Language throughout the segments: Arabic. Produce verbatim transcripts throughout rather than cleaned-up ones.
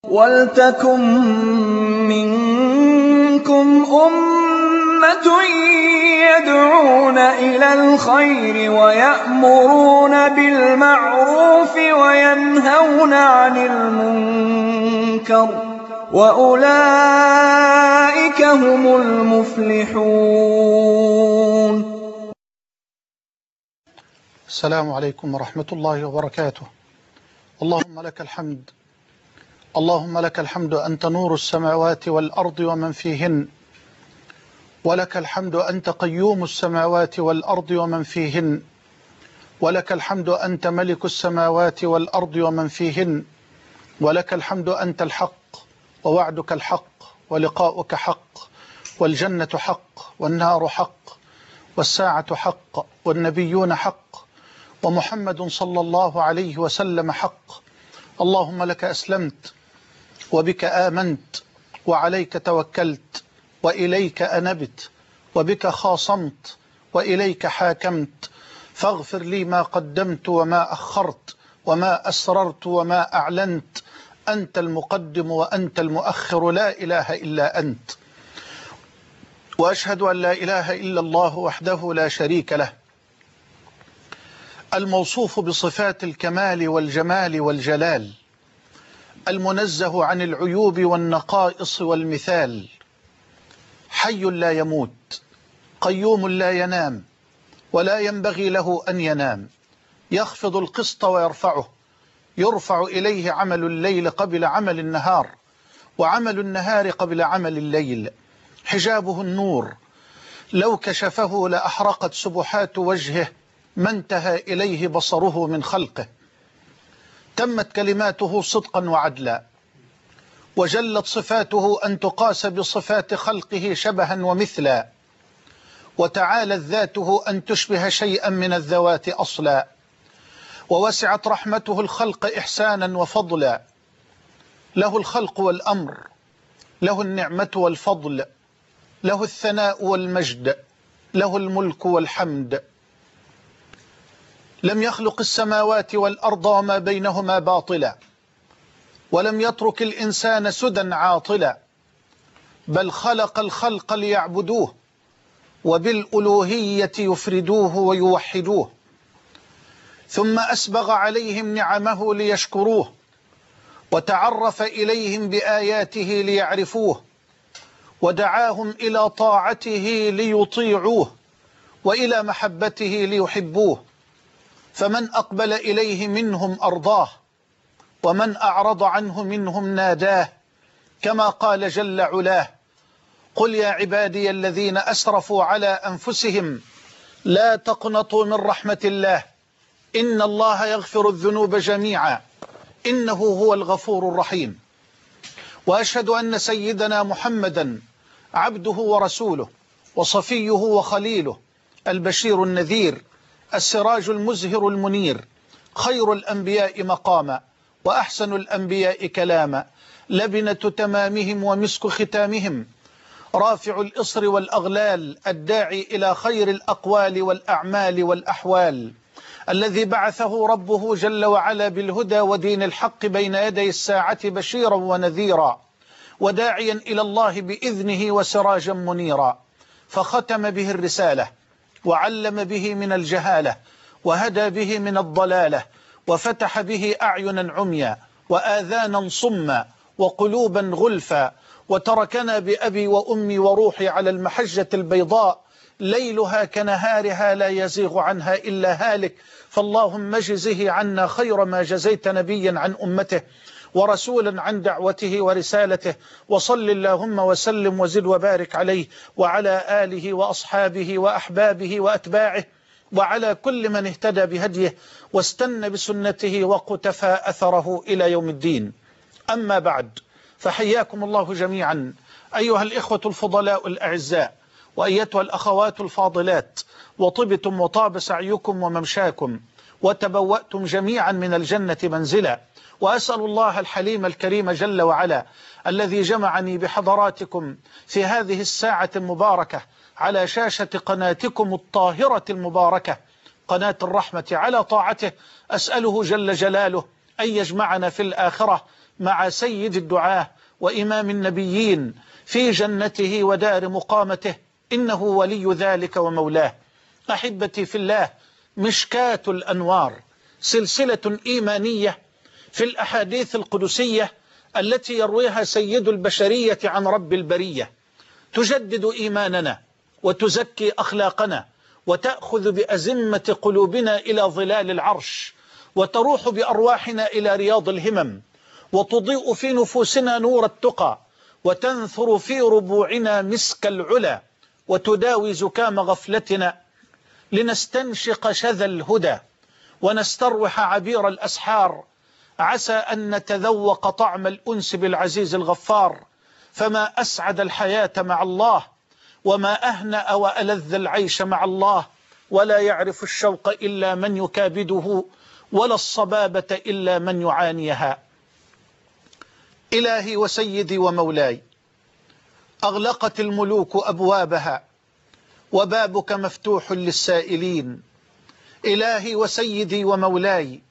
وَلْتَكُن مِّنكُمْ أُمَّةٌ يَدْعُونَ إِلَى الْخَيْرِ وَيَأْمُرُونَ بِالْمَعْرُوفِ وَيَنْهَوْنَ عَنِ الْمُنكَرِ ۚ وَأُولَٰئِكَ هُمُ الْمُفْلِحُونَ. السلام عليكم ورحمة الله وبركاته. اللهم لك الحمد، اللهم لك الحمد أنت نور السماوات والأرض ومن فيهن، ولك الحمد أنت قيوم السماوات والأرض ومن فيهن، ولك الحمد أنت ملك السماوات والأرض ومن فيهن، ولك الحمد أنت الحق ووعدك الحق ولقاؤك حق، والجنة حق والنار حق والساعة حق والنبيون حق ومحمد صلى الله عليه وسلم حق. اللهم لك أسلمت وبك آمنت وعليك توكلت وإليك أنبت وبك خاصمت وإليك حاكمت، فاغفر لي ما قدمت وما أخرت وما أسررت وما أعلنت، أنت المقدم وأنت المؤخر، لا إله إلا أنت. وأشهد أن لا إله إلا الله وحده لا شريك له، الموصوف بصفات الكمال والجمال والجلال، المنزه عن العيوب والنقائص والمثال، حي لا يموت، قيوم لا ينام ولا ينبغي له أن ينام، يخفض القسط ويرفعه، يرفع إليه عمل الليل قبل عمل النهار، وعمل النهار قبل عمل الليل، حجابه النور، لو كشفه لأحرقت سبحات وجهه ما انتهى إليه بصره من خلقه، تمت كلماته صدقا وعدلا، وجلت صفاته أن تقاس بصفات خلقه شبها ومثلا، وتعالت ذاته أن تشبه شيئا من الذوات أصلا، ووسعت رحمته الخلق إحسانا وفضلا، له الخلق والأمر، له النعمة والفضل، له الثناء والمجد، له الملك والحمد. لم يخلق السماوات والأرض وما بينهما باطلا، ولم يترك الإنسان سدى عاطلا، بل خلق الخلق ليعبدوه وبالألوهية يفردوه ويوحدوه، ثم أسبغ عليهم نعمه ليشكروه، وتعرف إليهم بآياته ليعرفوه، ودعاهم إلى طاعته ليطيعوه، وإلى محبته ليحبوه، فمن أقبل إليه منهم أرضاه، ومن أعرض عنه منهم ناداه، كما قال جل علاه: قل يا عبادي الذين أسرفوا على أنفسهم لا تقنطوا من رحمة الله إن الله يغفر الذنوب جميعا إنه هو الغفور الرحيم. وأشهد أن سيدنا محمدا عبده ورسوله وصفيه وخليله، البشير النذير، السراج المزهر المنير، خير الأنبياء مقاما وأحسن الأنبياء كلاما، لبنة تمامهم ومسك ختامهم، رافع الإصر والأغلال، الداعي إلى خير الأقوال والأعمال والأحوال، الذي بعثه ربه جل وعلا بالهدى ودين الحق بين يدي الساعة بشيرا ونذيرا، وداعيا إلى الله بإذنه وسراجا منيرا، فختم به الرسالة، وعلم به من الجهالة، وهدى به من الضلالة، وفتح به أعينا عميا وآذانا صما وقلوبا غلفا، وتركنا بأبي وأمي وروحي على المحجة البيضاء ليلها كنهارها لا يزيغ عنها إلا هالك، فاللهم اجزه عنا خير ما جزيت نبيا عن أمته ورسولا عن دعوته ورسالته، وصل اللهم وسلم وزد وبارك عليه وعلى آله وأصحابه وأحبابه وأتباعه، وعلى كل من اهتدى بهديه واستنى بسنته وقتفى أثره إلى يوم الدين. أما بعد، فحياكم الله جميعا أيها الإخوة الفضلاء الأعزاء، وأيتها الأخوات الفاضلات، وطبتم وطاب سعيكم وممشاكم، وتبوأتم جميعا من الجنة منزلا. وأسأل الله الحليم الكريم جل وعلا الذي جمعني بحضراتكم في هذه الساعة المباركة على شاشة قناتكم الطاهرة المباركة، قناة الرحمة، على طاعته، أسأله جل جلاله أن يجمعنا في الآخرة مع سيد الدعاة وإمام النبيين في جنته ودار مقامته، إنه ولي ذلك ومولاه. أحبتي في الله، مشكاة الأنوار سلسلة إيمانية في الأحاديث القدسية التي يرويها سيد البشرية عن رب البرية، تجدد إيماننا وتزكي أخلاقنا وتأخذ بأزمة قلوبنا إلى ظلال العرش، وتروح بأرواحنا إلى رياض الهمم، وتضيء في نفوسنا نور التقى، وتنثر في ربوعنا مسك العلا، وتداوي زكام غفلتنا لنستنشق شذا الهدى ونستروح عبير الأسحار، عسى أن نتذوق طعم الأنس بالعزيز الغفار. فما أسعد الحياة مع الله، وما أهنأ وألذ العيش مع الله، ولا يعرف الشوق إلا من يكابده، ولا الصبابة إلا من يعانيها. إلهي وسيدي ومولاي، أغلقت الملوك أبوابها وبابك مفتوح للسائلين. إلهي وسيدي ومولاي،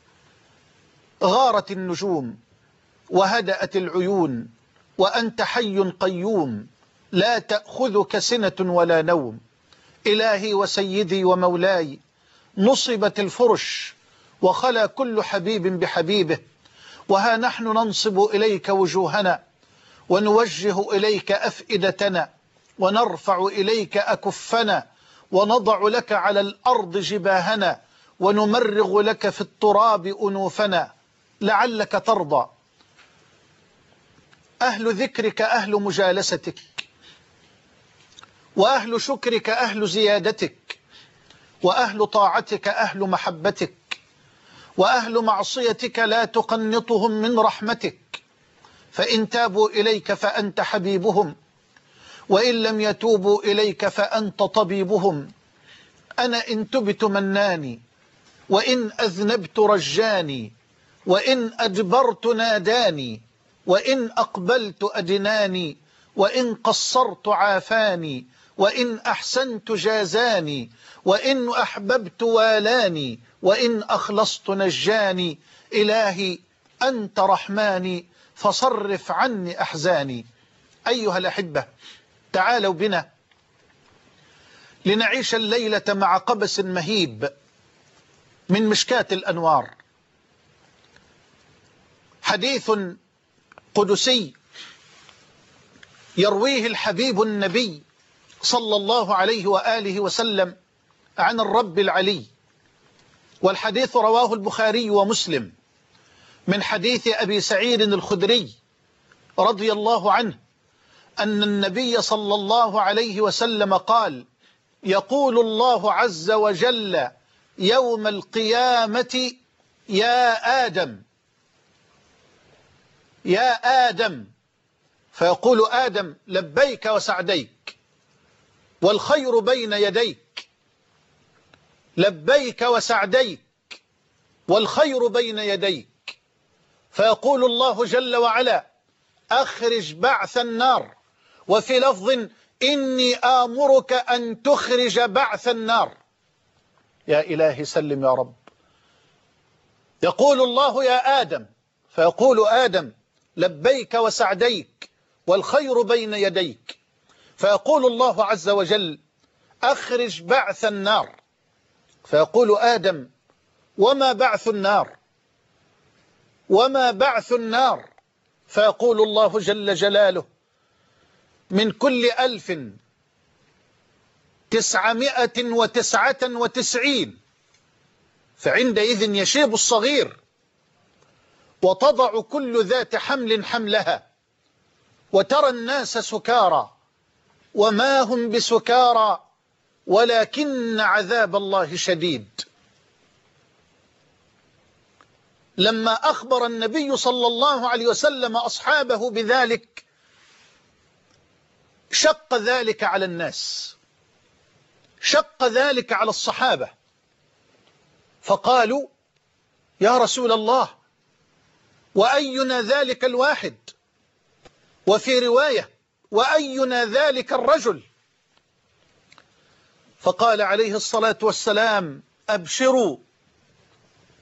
غارت النجوم وهدأت العيون، وأنت حي قيوم لا تأخذك سنة ولا نوم. إلهي وسيدي ومولاي، نصبت الفرش وخلا كل حبيب بحبيبه، وها نحن ننصب إليك وجوهنا ونوجه إليك أفئدتنا ونرفع إليك أكفنا ونضع لك على الأرض جباهنا ونمرغ لك في التراب أنوفنا لعلك ترضى. أهل ذكرك أهل مجالستك، وأهل شكرك أهل زيادتك، وأهل طاعتك أهل محبتك، وأهل معصيتك لا تقنطهم من رحمتك، فإن تابوا إليك فأنت حبيبهم، وإن لم يتوبوا إليك فأنت طبيبهم. أنا إن تبت مناني، وإن أذنبت رجاني، وإن أدبرت ناداني، وإن أقبلت أدناني، وإن قصرت عافاني، وإن أحسنت جازاني، وإن أحببت والاني، وإن أخلصت نجاني. إلهي أنت رحماني فصرف عني أحزاني. أيها الأحبة، تعالوا بنا لنعيش الليلة مع قبس مهيب من مشكاة الأنوار، حديث قدسي يرويه الحبيب النبي صلى الله عليه وآله وسلم عن الرب العلي. والحديث رواه البخاري ومسلم من حديث أبي سعيد الخدري رضي الله عنه أن النبي صلى الله عليه وسلم قال: يقول الله عز وجل يوم القيامة: يا آدم يا آدم، فيقول آدم: لبيك وسعديك، والخير بين يديك. لبيك وسعديك، والخير بين يديك. فيقول الله جل وعلا: أخرج بعث النار. وفي لفظ: إني آمرك أن تخرج بعث النار. يا إلهي سلم يا رب. يقول الله: يا آدم، فيقول آدم: لبيك وسعديك، والخير بين يديك. فيقول الله عز وجل: أخرج بعث النار. فيقول آدم: وما بعث النار؟ وما بعث النار؟ فيقول الله جل جلاله: من كل ألف تسعمائة وتسعة وتسعين. فعندئذ يشيب الصغير، وتضع كل ذات حمل حملها، وترى الناس سكارى وما هم بسكارى ولكن عذاب الله شديد. لما أخبر النبي صلى الله عليه وسلم أصحابه بذلك، شق ذلك على الناس، شق ذلك على الصحابة، فقالوا: يا رسول الله، وأينا ذلك الواحد؟ وفي رواية: وأينا ذلك الرجل؟ فقال عليه الصلاة والسلام: أبشروا،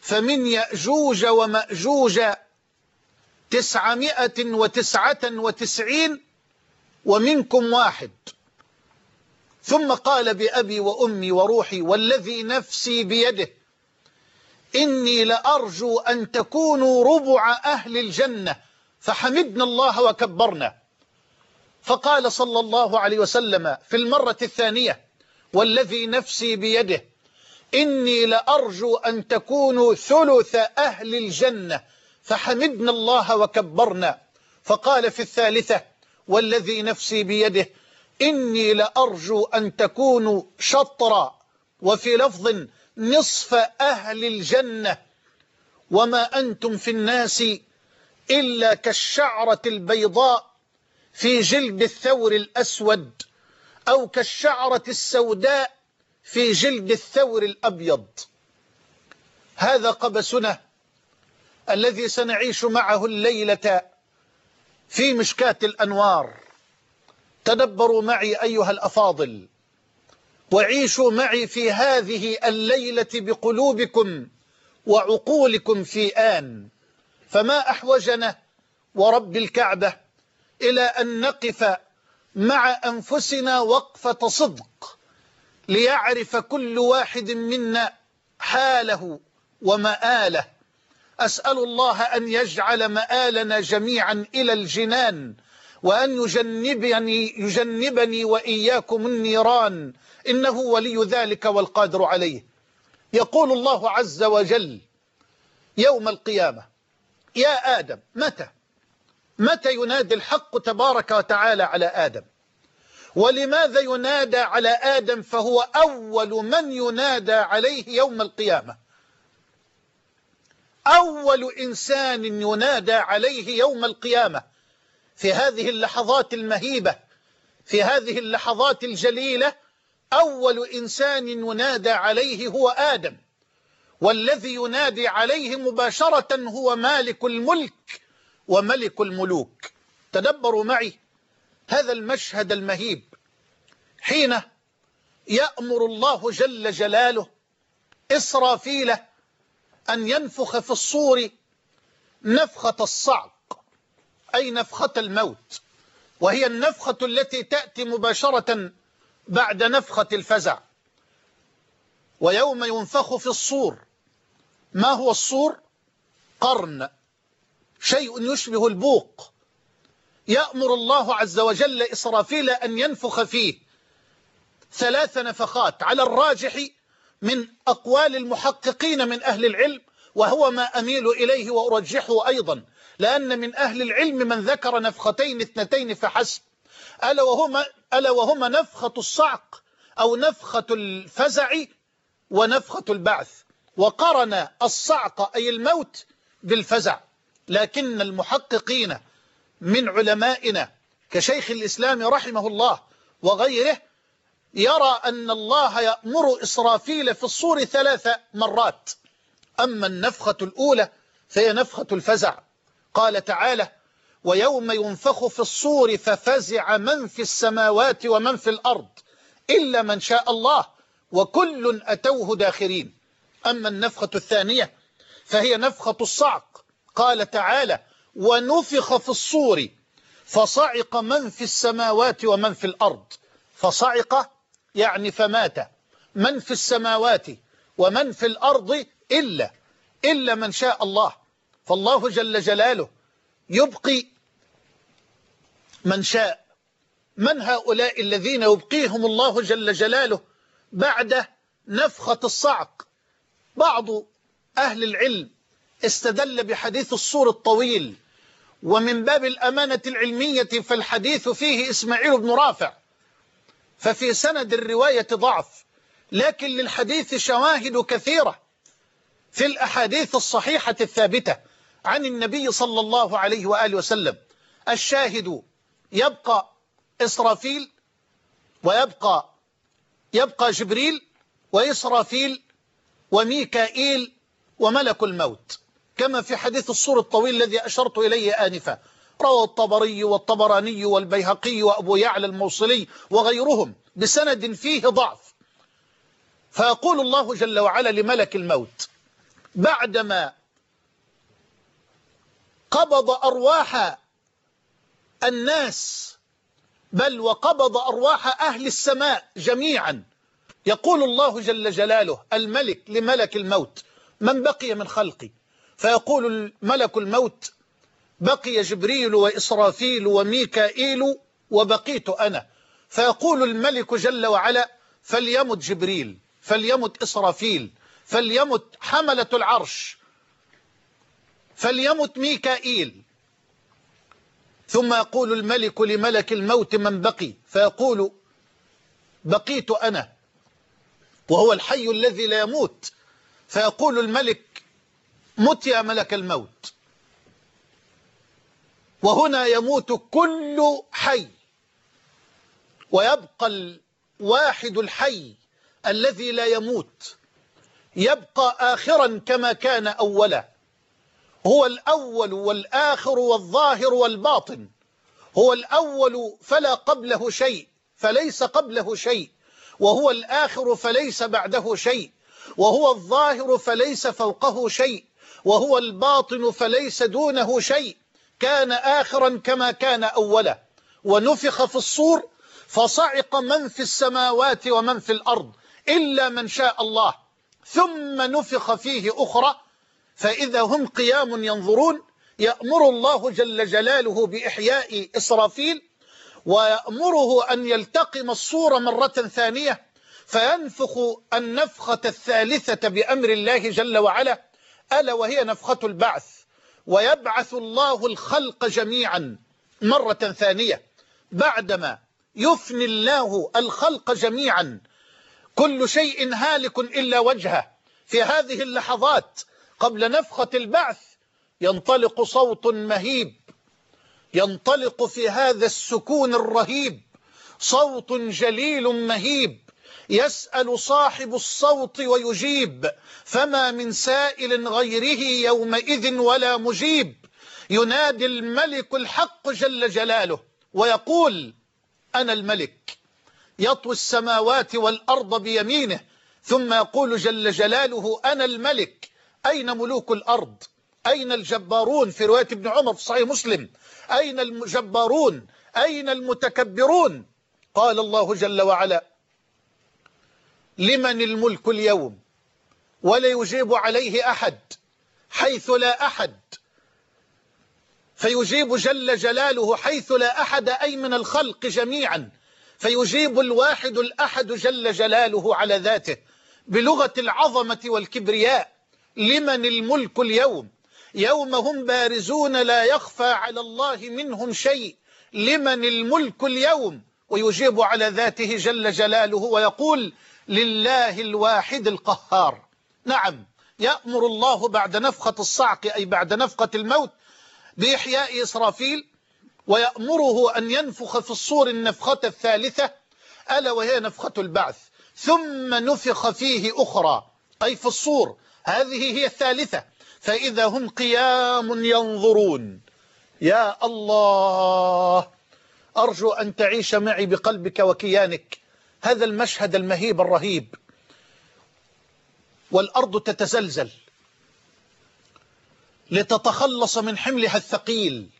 فمن يأجوج ومأجوج تسعمائة وتسعة وتسعين ومنكم واحد. ثم قال بأبي وأمي وروحي والذي نفسي بيده إني لأرجو أن تكونوا ربع أهل الجنة، فحمدنا الله وكبرنا. فقال صلى الله عليه وسلم في المرة الثانية والذي نفسي بيده إني لأرجو أن تكونوا ثلث أهل الجنة، فحمدنا الله وكبرنا. فقال في الثالثة والذي نفسي بيده إني لأرجو أن تكونوا شطرا، وفي لفظ نصف أهل الجنة، وما أنتم في الناس إلا كالشعرة البيضاء في جلد الثور الأسود، أو كالشعرة السوداء في جلد الثور الأبيض. هذا قبسنا الذي سنعيش معه الليلة في مشكاة الأنوار. تدبروا معي أيها الأفاضل، وعيشوا معي في هذه الليلة بقلوبكم وعقولكم في آن. فما أحوجنا ورب الكعبة إلى أن نقف مع أنفسنا وقفة صدق، ليعرف كل واحد منا حاله ومآله. أسأل الله أن يجعل مآلنا جميعا إلى الجنان، وأن يجنبني, يجنبني وإياكم النيران، إنه ولي ذلك والقادر عليه. يقول الله عز وجل يوم القيامة: يا آدم متى متى ينادي الحق تبارك وتعالى على آدم؟ ولماذا ينادى على آدم فهو أول من ينادى عليه يوم القيامة؟ أول إنسان ينادى عليه يوم القيامة في هذه اللحظات المهيبة، في هذه اللحظات الجليلة، أول إنسان ينادى عليه هو آدم، والذي ينادي عليه مباشرة هو مالك الملك وملك الملوك. تدبروا معي هذا المشهد المهيب، حين يأمر الله جل جلاله إسرافيل أن ينفخ في الصور نفخة الصعق، أي نفخة الموت، وهي النفخة التي تأتي مباشرة بعد نفخة الفزع. ويوم ينفخ في الصور، ما هو الصور؟ قرن، شيء يشبه البوق. يأمر الله عز وجل إسرافيل أن ينفخ فيه ثلاث نفخات على الراجح من أقوال المحققين من أهل العلم، وهو ما أميل إليه وأرجحه أيضا، لأن من أهل العلم من ذكر نفختين اثنتين فحسب، ألا وهما, ألا وهما نفخة الصعق أو نفخة الفزع ونفخة البعث، وقرن الصعق أي الموت بالفزع. لكن المحققين من علمائنا كشيخ الإسلام رحمه الله وغيره يرى أن الله يأمر إسرافيل في الصور ثلاث مرات. أما النفخة الأولى فهي نفخة الفزع. قال تعالى: ويوم ينفخ في الصور ففزع من في السماوات ومن في الأرض إلا من شاء الله وكل أتوه داخرين. أما النفخة الثانية فهي نفخة الصعق. قال تعالى: ونفخ في الصور فصعق من في السماوات ومن في الأرض. فصعق يعني فمات من في السماوات ومن في الأرض إلا إلا من شاء الله. فالله جل جلاله يبقي من شاء. من هؤلاء الذين يبقيهم الله جل جلاله بعد نفخة الصعق؟ بعض أهل العلم استدل بحديث الصور الطويل، ومن باب الأمانة العلمية فالحديث فيه إسماعيل بن رافع، ففي سند الرواية ضعف، لكن للحديث شواهد كثيرة في الأحاديث الصحيحة الثابتة عن النبي صلى الله عليه وآله وسلم. الشاهد يبقى إسرافيل، ويبقى يبقى جبريل وإسرافيل وميكائيل وملك الموت، كما في حديث الصور الطويل الذي أشرت إليه آنفا، رواه الطبري والطبراني والبيهقي وأبو يعلى الموصلي وغيرهم بسند فيه ضعف. فيقول الله جل وعلا لملك الموت: بعدما قبض أرواح الناس بل وقبض أرواح أهل السماء جميعا، يقول الله جل جلاله الملك لملك الموت: من بقي من خلقي؟ فيقول ملك الموت: بقي جبريل وإسرافيل وميكائيل وبقيت أنا. فيقول الملك جل وعلا: فليمت جبريل، فليمت إسرافيل، فليمت حملة العرش، فليمت ميكائيل. ثم يقول الملك لملك الموت: من بقي؟ فيقول: بقيت أنا، وهو الحي الذي لا يموت. فيقول الملك: مت يا ملك الموت. وهنا يموت كل حي، ويبقى الواحد الحي الذي لا يموت، يبقى آخرا كما كان أولا. هو الأول والآخر والظاهر والباطن. هو الأول فلا قبله شيء فليس قبله شيء، وهو الآخر فليس بعده شيء، وهو الظاهر فليس فوقه شيء، وهو الباطن فليس دونه شيء. كان آخرا كما كان أولا. ونفخ في الصور فصعق من في السماوات ومن في الأرض إلا من شاء الله، ثم نفخ فيه أخرى فإذا هم قيام ينظرون. يأمر الله جل جلاله بإحياء إسرافيل، ويأمره أن يلتقم الصور مرة ثانية، فينفخ النفخة الثالثة بأمر الله جل وعلا، ألا وهي نفخة البعث. ويبعث الله الخلق جميعا مرة ثانية بعدما يفني الله الخلق جميعا، كل شيء هالك إلا وجهه. في هذه اللحظات قبل نفخة البعث ينطلق صوت مهيب، ينطلق في هذا السكون الرهيب صوت جليل مهيب، يسأل صاحب الصوت ويجيب، فما من سائل غيره يومئذ ولا مجيب. ينادي الملك الحق جل جلاله ويقول: أنا الملك. يطوي السماوات والأرض بيمينه، ثم يقول جل جلاله: أنا الملك. أين ملوك الأرض؟ أين الجبارون؟ في رواية ابن عمر في صحيح مسلم: أين الجبارون؟ أين المتكبرون؟ قال الله جل وعلا: لمن الملك اليوم؟ ولا يجيب عليه أحد حيث لا أحد. فيجيب جل جلاله حيث لا أحد، أي من الخلق جميعا. فيجيب الواحد الأحد جل جلاله على ذاته بلغة العظمة والكبرياء: لمن الملك اليوم؟ يوم هم بارزون لا يخفى على الله منهم شيء. لمن الملك اليوم؟ ويجيب على ذاته جل جلاله ويقول: لله الواحد القهار. نعم، يأمر الله بعد نفخة الصعق أي بعد نفخة الموت بإحياء إسرافيل، ويأمره أن ينفخ في الصور النفخة الثالثة ألا وهي نفخة البعث، ثم نفخ فيه أخرى أي في الصور، هذه هي الثالثة، فإذا هم قيام ينظرون. يا الله، أرجو أن تعيش معي بقلبك وكيانك هذا المشهد المهيب الرهيب. والأرض تتزلزل لتتخلص من حملها الثقيل،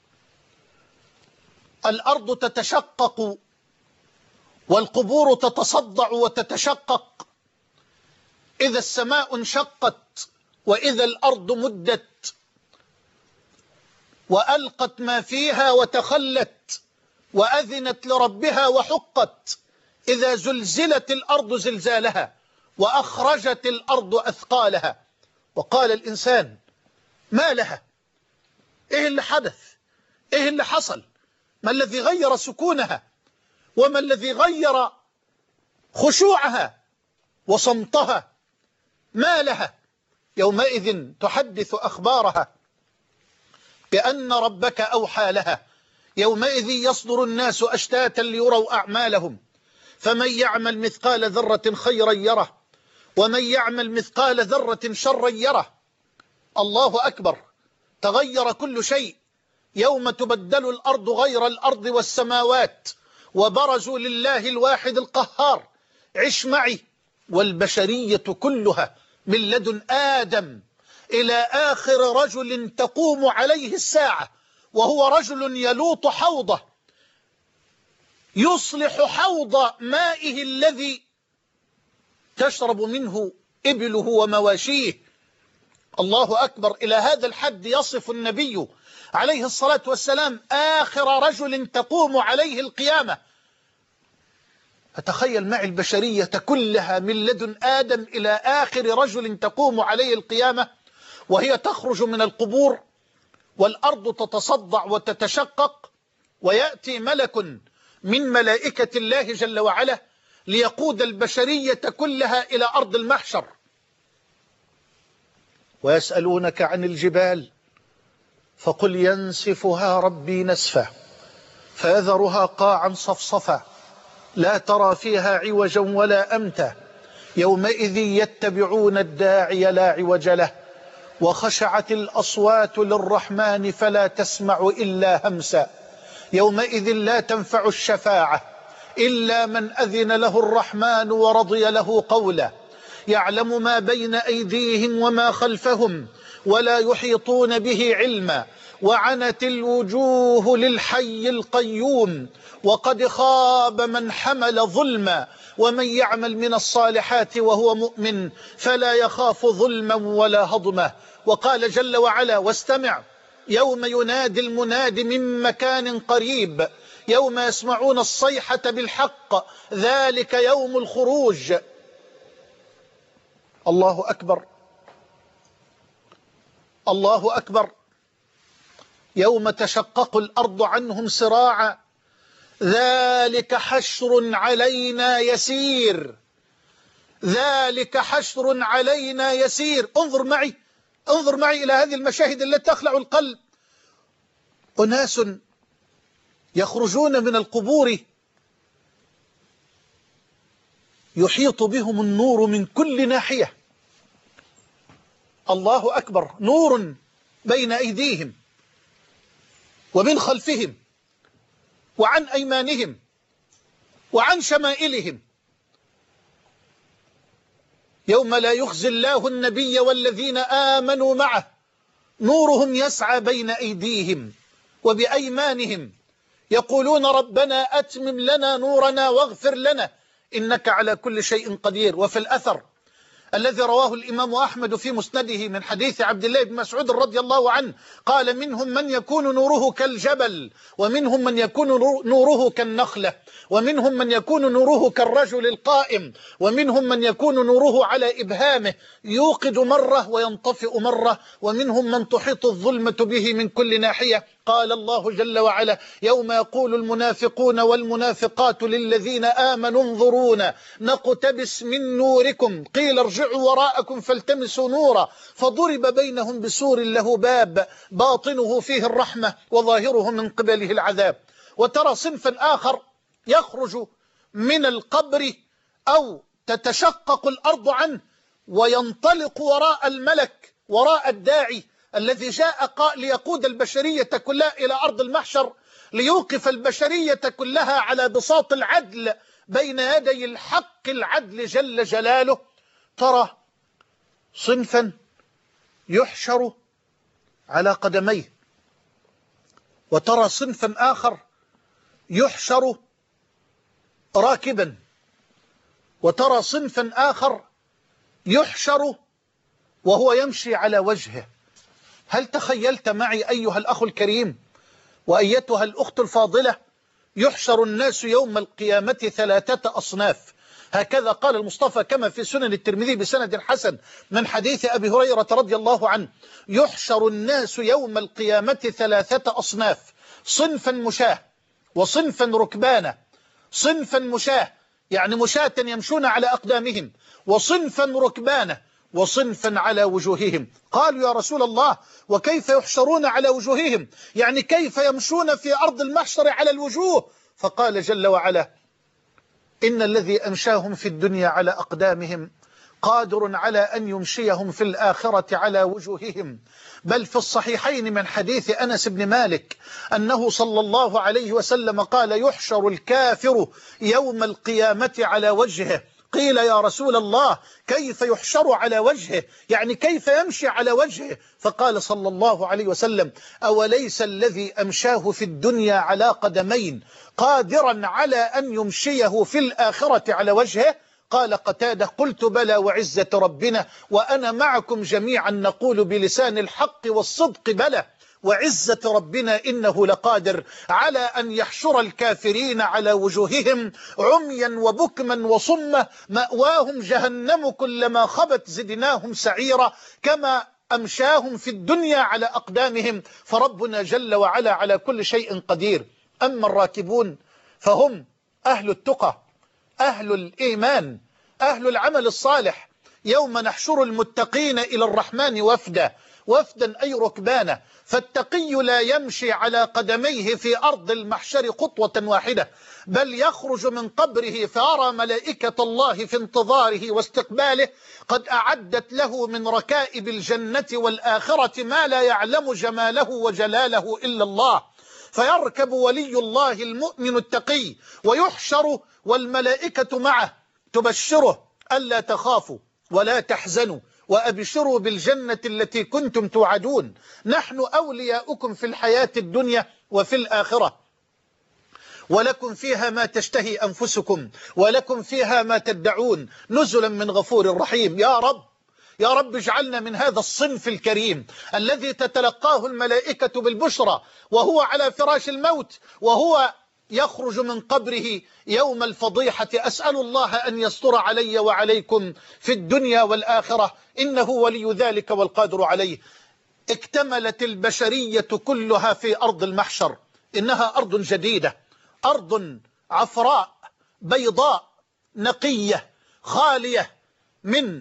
الأرض تتشقق والقبور تتصدع وتتشقق، إذا السماء انشقت وإذا الأرض مدت وألقت ما فيها وتخلت وأذنت لربها وحقت، إذا زلزلت الأرض زلزالها وأخرجت الأرض أثقالها. وقال الإنسان: ما لها؟ إيه اللي حدث؟ إيه اللي حصل؟ ما الذي غير سكونها؟ وما الذي غير خشوعها وصمتها؟ ما لها؟ يومئذ تحدث أخبارها بأن ربك أوحى لها. يومئذ يصدر الناس أشتاتا ليروا أعمالهم، فمن يعمل مثقال ذرة خيرا يره، ومن يعمل مثقال ذرة شرا يره. الله أكبر، تغير كل شيء. يوم تبدل الأرض غير الأرض والسماوات، وبرزوا لله الواحد القهار. عش معي والبشرية كلها من لدن آدم إلى آخر رجل تقوم عليه الساعة، وهو رجل يلوط حوضه، يصلح حوض مائه الذي تشرب منه إبله ومواشيه. الله أكبر. إلى هذا الحد يصف النبي عليه الصلاة والسلام آخر رجل تقوم عليه القيامة. أتخيل معي البشرية كلها من لدن آدم إلى آخر رجل تقوم عليه القيامة، وهي تخرج من القبور والأرض تتصدع وتتشقق، ويأتي ملك من ملائكة الله جل وعلا ليقود البشرية كلها إلى أرض المحشر. ويسألونك عن الجبال فقل ينسفها ربي نسفا فيذرها قاعا صفصفا لا ترى فيها عوجا ولا أمتا يومئذ يتبعون الداعي لا عوج له وخشعت الأصوات للرحمن فلا تسمع إلا همسا يومئذ لا تنفع الشفاعة إلا من أذن له الرحمن ورضي له قولا يعلم ما بين أيديهم وما خلفهم ولا يحيطون به علما وعنت الوجوه للحي القيوم وقد خاب من حمل ظلما ومن يعمل من الصالحات وهو مؤمن فلا يخاف ظلما ولا هضما. وقال جل وعلا واستمع يوم ينادي المناد من مكان قريب يوم يسمعون الصيحة بالحق ذلك يوم الخروج. الله أكبر الله أكبر. يوم تشقق الأرض عنهم سراعا ذلك حشر علينا يسير ذلك حشر علينا يسير. انظر معي انظر معي إلى هذه المشاهد التي تخلع القلب. أناس يخرجون من القبور يحيط بهم النور من كل ناحية. الله أكبر. نور بين أيديهم ومن خلفهم وعن أيمانهم وعن شمائلهم. يوم لا يخزي الله النبي والذين آمنوا معه نورهم يسعى بين أيديهم وبأيمانهم يقولون ربنا أتمم لنا نورنا واغفر لنا إنك على كل شيء قدير. وفي الأثر الذي رواه الإمام أحمد في مسنده من حديث عبد الله بن مسعود رضي الله عنه قال منهم من يكون نوره كالجبل ومنهم من يكون نوره كالنخلة ومنهم من يكون نوره كالرجل القائم ومنهم من يكون نوره على إبهامه يوقد مرة وينطفئ مرة ومنهم من تحيط الظلمة به من كل ناحية. قال الله جل وعلا يوم يقول المنافقون والمنافقات للذين آمنوا انظرونا نقتبس من نوركم قيل ارجعوا وراءكم فالتمسوا نورا فضرب بينهم بسور له باب باطنه فيه الرحمة وظاهره من قبله العذاب. وترى صنفا آخر يخرج من القبر أو تتشقق الأرض عنه وينطلق وراء الملك وراء الداعي الذي جاء ليقود البشرية كلها إلى أرض المحشر ليوقف البشرية كلها على بساط العدل بين يدي الحق العدل جل جلاله. ترى صنفا يحشر على قدميه وترى صنفا آخر يحشر راكبا وترى صنفا آخر يحشر وهو يمشي على وجهه. هل تخيلت معي أيها الأخ الكريم وأيتها الأخت الفاضلة يحشر الناس يوم القيامة ثلاثة أصناف. هكذا قال المصطفى كما في سنن الترمذي بسند حسن من حديث أبي هريرة رضي الله عنه يحشر الناس يوم القيامة ثلاثة أصناف صنفا مشاه وصنفا ركبانا. صنفا مشاه يعني مشاة يمشون على أقدامهم وصنفا ركبانا وصنفا على وجوههم. قالوا يا رسول الله وكيف يحشرون على وجوههم يعني كيف يمشون في أرض المحشر على الوجوه؟ فقال جل وعلا إن الذي أمشاهم في الدنيا على أقدامهم قادر على أن يمشيهم في الآخرة على وجوههم. بل في الصحيحين من حديث أنس بن مالك أنه صلى الله عليه وسلم قال يحشر الكافر يوم القيامة على وجهه قيل يا رسول الله كيف يحشر على وجهه، يعني كيف يمشي على وجهه؟ فقال صلى الله عليه وسلم أوليس الذي أمشاه في الدنيا على قدمين قادرا على أن يمشيه في الآخرة على وجهه؟ قال قتادة قلت بلى وعزة ربنا وأنا معكم جميعا نقول بلسان الحق والصدق بلى وعزة ربنا إنه لقادر على أن يحشر الكافرين على وجوههم عميا وبكما وصمة مأواهم جهنم كلما خبت زدناهم سعيرا كما أمشاهم في الدنيا على أقدامهم، فربنا جل وعلا على كل شيء قدير. أما الراكبون فهم أهل التقى، أهل الإيمان، أهل العمل الصالح. يوم نحشر المتقين إلى الرحمن وفدا، وفدا أي ركبانا، فالتقي لا يمشي على قدميه في أرض المحشر خطوة واحدة، بل يخرج من قبره فيرى ملائكة الله في انتظاره واستقباله قد أعدت له من ركائب الجنة والآخرة ما لا يعلم جماله وجلاله إلا الله، فيركب ولي الله المؤمن التقي ويحشر والملائكة معه تبشره ألا تخافوا ولا تحزنوا وأبشروا بالجنة التي كنتم توعدون نحن أولياؤكم في الحياة الدنيا وفي الآخرة ولكم فيها ما تشتهي أنفسكم ولكم فيها ما تدعون نزلا من غفور رحيم. يا رب يا رب اجعلنا من هذا الصنف الكريم الذي تتلقاه الملائكة بالبشرى وهو على فراش الموت وهو يخرج من قبره يوم الفضيحة. أسأل الله أن يستر علي وعليكم في الدنيا والآخرة إنه ولي ذلك والقادر عليه. اكتملت البشرية كلها في أرض المحشر، إنها أرض جديدة، أرض عفراء بيضاء نقية خالية من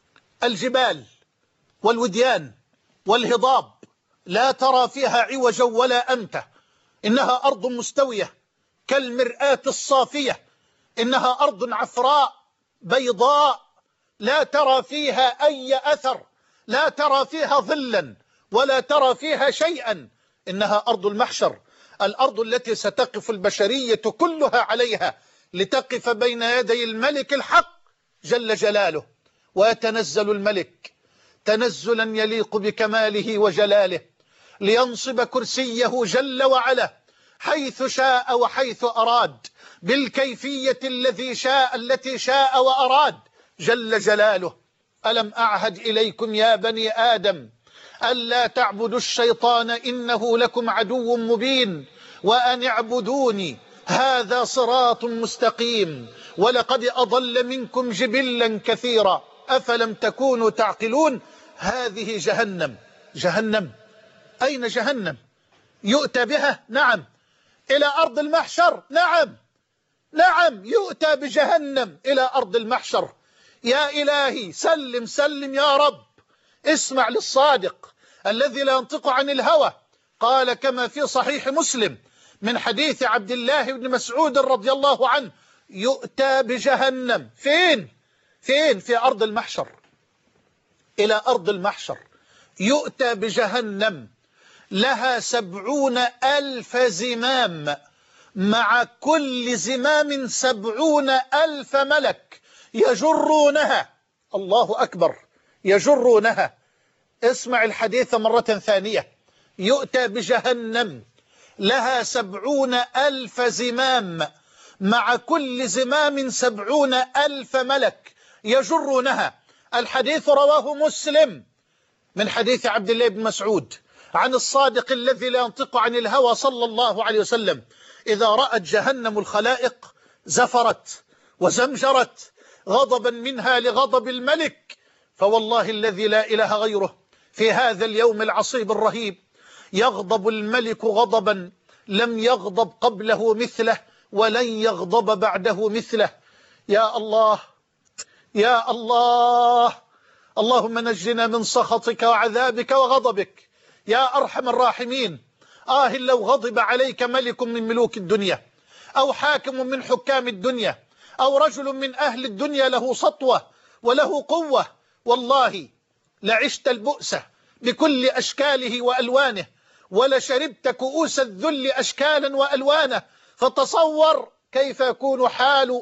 الجبال والوديان والهضاب، لا ترى فيها عوجا ولا أمتا، إنها أرض مستوية كالمرآة الصافية، إنها أرض عفراء بيضاء لا ترى فيها أي أثر، لا ترى فيها ظلا ولا ترى فيها شيئا، إنها أرض المحشر، الأرض التي ستقف البشرية كلها عليها لتقف بين يدي الملك الحق جل جلاله. ويتنزل الملك تنزلا يليق بكماله وجلاله لينصب كرسيه جل وعلا حيث شاء وحيث أراد بالكيفية الذي شاء التي شاء وأراد جل جلاله. ألم أعهد إليكم يا بني آدم ألا تعبدوا الشيطان إنه لكم عدو مبين وأن اعبدوني هذا صراط مستقيم ولقد أضل منكم جبلا كثيرا أفلم تكونوا تعقلون. هذه جهنم. جهنم أين جهنم؟ يؤتى بها؟ نعم. إلى أرض المحشر؟ نعم نعم يؤتى بجهنم إلى أرض المحشر. يا إلهي سلم سلم يا رب. اسمع للصادق الذي لا ينطق عن الهوى، قال كما في صحيح مسلم من حديث عبد الله بن مسعود رضي الله عنه يؤتى بجهنم فين؟ فين؟ في أرض المحشر. إلى أرض المحشر يؤتى بجهنم لها سبعون ألف زمام، مع كل زمام سبعون ألف ملك يجرونها. الله أكبر، يجرونها. اسمع الحديث مرة ثانية. يؤتى بجهنم لها سبعون ألف زمام، مع كل زمام سبعون ألف ملك يجرونها. الحديث رواه مسلم من حديث عبد الله بن مسعود عن الصادق الذي لا ينطق عن الهوى صلى الله عليه وسلم: إذا رأت جهنم الخلائق زفرت وزمجرت غضبا منها لغضب الملك، فوالله الذي لا إله غيره في هذا اليوم العصيب الرهيب يغضب الملك غضبا لم يغضب قبله مثله ولن يغضب بعده مثله. يا الله يا الله، اللهم نجنا من سخطك وعذابك وغضبك يا أرحم الراحمين. آه لو غضب عليك ملك من ملوك الدنيا أو حاكم من حكام الدنيا أو رجل من أهل الدنيا له سطوة وله قوة، والله لعشت البؤس بكل أشكاله وألوانه ولشربت كؤوس الذل أشكالا وألوانه. فتصور كيف يكون حال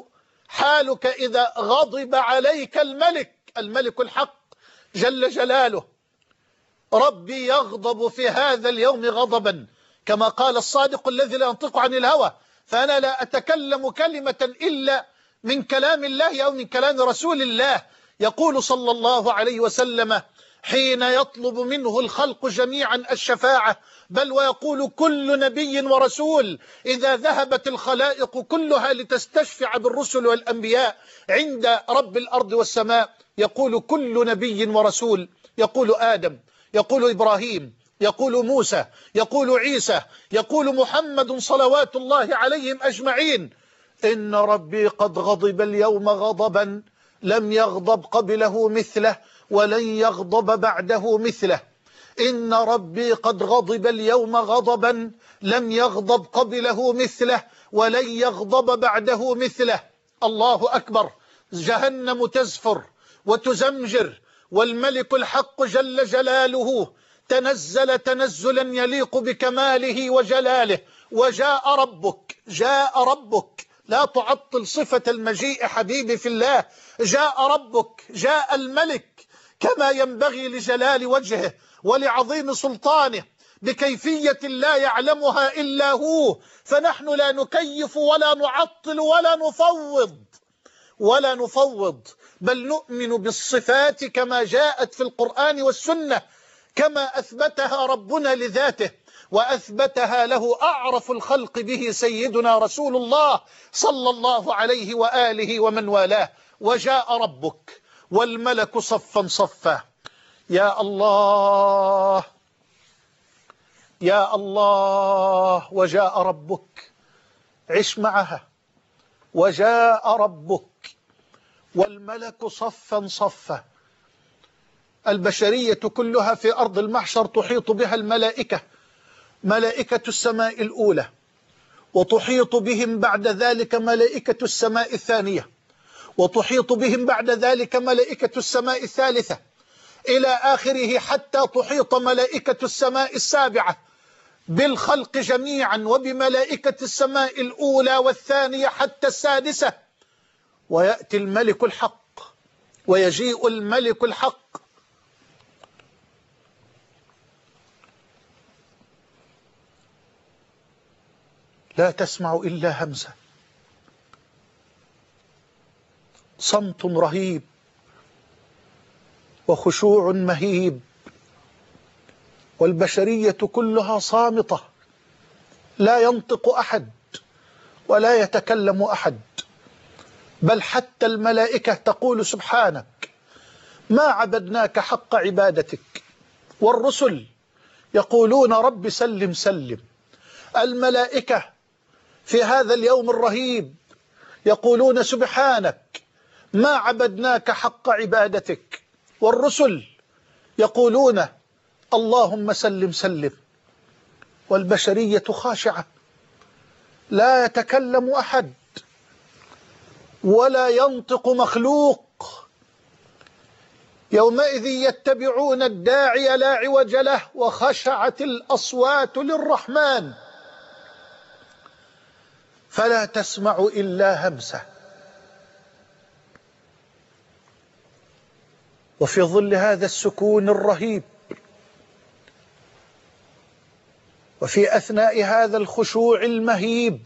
حالك إذا غضب عليك الملك الملك الحق جل جلاله. ربي يغضب في هذا اليوم غضبا، كما قال الصادق الذي لا ينطق عن الهوى، فأنا لا أتكلم كلمة إلا من كلام الله أو من كلام رسول الله. يقول صلى الله عليه وسلم حين يطلب منه الخلق جميعا الشفاعة، بل ويقول كل نبي ورسول إذا ذهبت الخلائق كلها لتستشفع بالرسل والأنبياء عند رب الأرض والسماء، يقول كل نبي ورسول، يقول آدم، يقول إبراهيم، يقول موسى، يقول عيسى، يقول محمد صلوات الله عليهم أجمعين: إن ربي قد غضب اليوم غضبا لم يغضب قبله مثله ولن يغضب بعده مثله. إن ربي قد غضب اليوم غضبا لم يغضب قبله مثله ولن يغضب بعده مثله. الله أكبر. جهنم تزفر وتزمجر، والملك الحق جل جلاله تنزل تنزلا يليق بكماله وجلاله. وجاء ربك، جاء ربك، لا تعطل صفة المجيء حبيبي في الله. جاء ربك، جاء الملك كما ينبغي لجلال وجهه ولعظيم سلطانه، بكيفية لا يعلمها إلا هو. فنحن لا نكيف ولا نعطل ولا نفوض ولا نفوض بل نؤمن بالصفات كما جاءت في القرآن والسنة، كما أثبتها ربنا لذاته وأثبتها له أعرف الخلق به سيدنا رسول الله صلى الله عليه وآله ومن والاه. وجاء ربك والملك صفا صفا. يا الله يا الله. وجاء ربك، عش معها. وجاء ربك والملك صفا صفا. البشرية كلها في أرض المحشر تحيط بها الملائكة، ملائكة السماء الأولى، وتحيط بهم بعد ذلك ملائكة السماء الثانية، وتحيط بهم بعد ذلك ملائكة السماء الثالثة، إلى آخره، حتى تحيط ملائكة السماء السابعة بالخلق جميعا، وبملائكة السماء الأولى والثانية حتى السادسة. ويأتي الملك الحق، ويجيء الملك الحق. لا تسمع إلا همسة، صمت رهيب وخشوع مهيب، والبشرية كلها صامتة، لا ينطق أحد ولا يتكلم أحد، بل حتى الملائكة تقول سبحانك ما عبدناك حق عبادتك، والرسل يقولون رب سلم سلم. الملائكة في هذا اليوم الرهيب يقولون سبحانك ما عبدناك حق عبادتك، والرسل يقولون اللهم سلم سلم. والبشرية خاشعة، لا يتكلم أحد ولا ينطق مخلوق. يومئذ يتبعون الداعي لا عوج له، وخشعت الأصوات للرحمن فلا تسمع إلا همسة. وفي ظل هذا السكون الرهيب، وفي أثناء هذا الخشوع المهيب،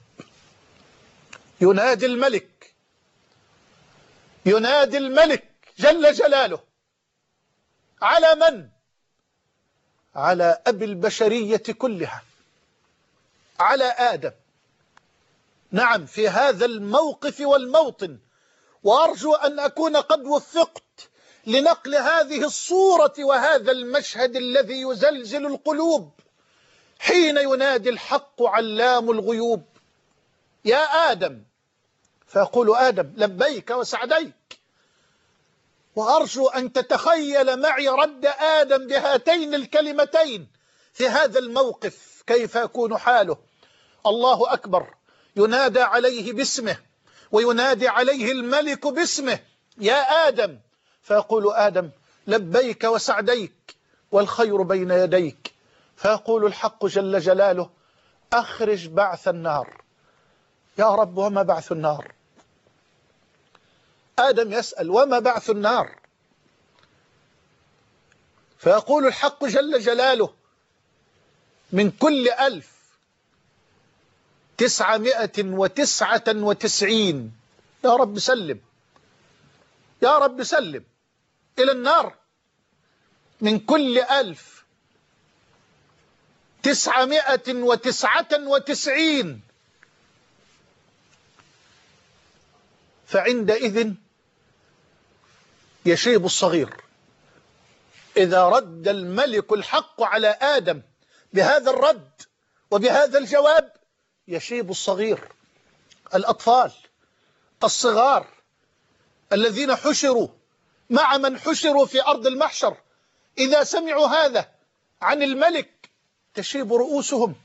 ينادي الملك ينادي الملك جل جلاله. على من؟ على أبي البشرية كلها، على آدم. نعم، في هذا الموقف والموطن. وأرجو أن أكون قد وفقت لنقل هذه الصورة وهذا المشهد الذي يزلزل القلوب، حين ينادي الحق علام الغيوب: يا آدم. فيقول آدم: لبيك وسعديك. وأرجو أن تتخيل معي رد آدم بهاتين الكلمتين في هذا الموقف، كيف يكون حاله. الله أكبر. ينادى عليه باسمه، وينادي عليه الملك باسمه: يا آدم. فيقول آدم: لبيك وسعديك والخير بين يديك. فيقول الحق جل جلاله: أخرج بعث النار. يا رب، وما بعث النار؟ آدم يسأل: وما بعث النار؟ فيقول الحق جل جلاله: من كل ألف تسعمائة وتسعة وتسعين. يا رب سلم، يا رب سلم إلى النار. من كل ألف تسعمائة وتسعة وتسعين. فعندئذ يشيب الصغير. إذا رد الملك الحق على آدم بهذا الرد وبهذا الجواب، يشيب الصغير. الأطفال الصغار الذين حشروا مع من حشروا في أرض المحشر، إذا سمعوا هذا عن الملك تشيب رؤوسهم،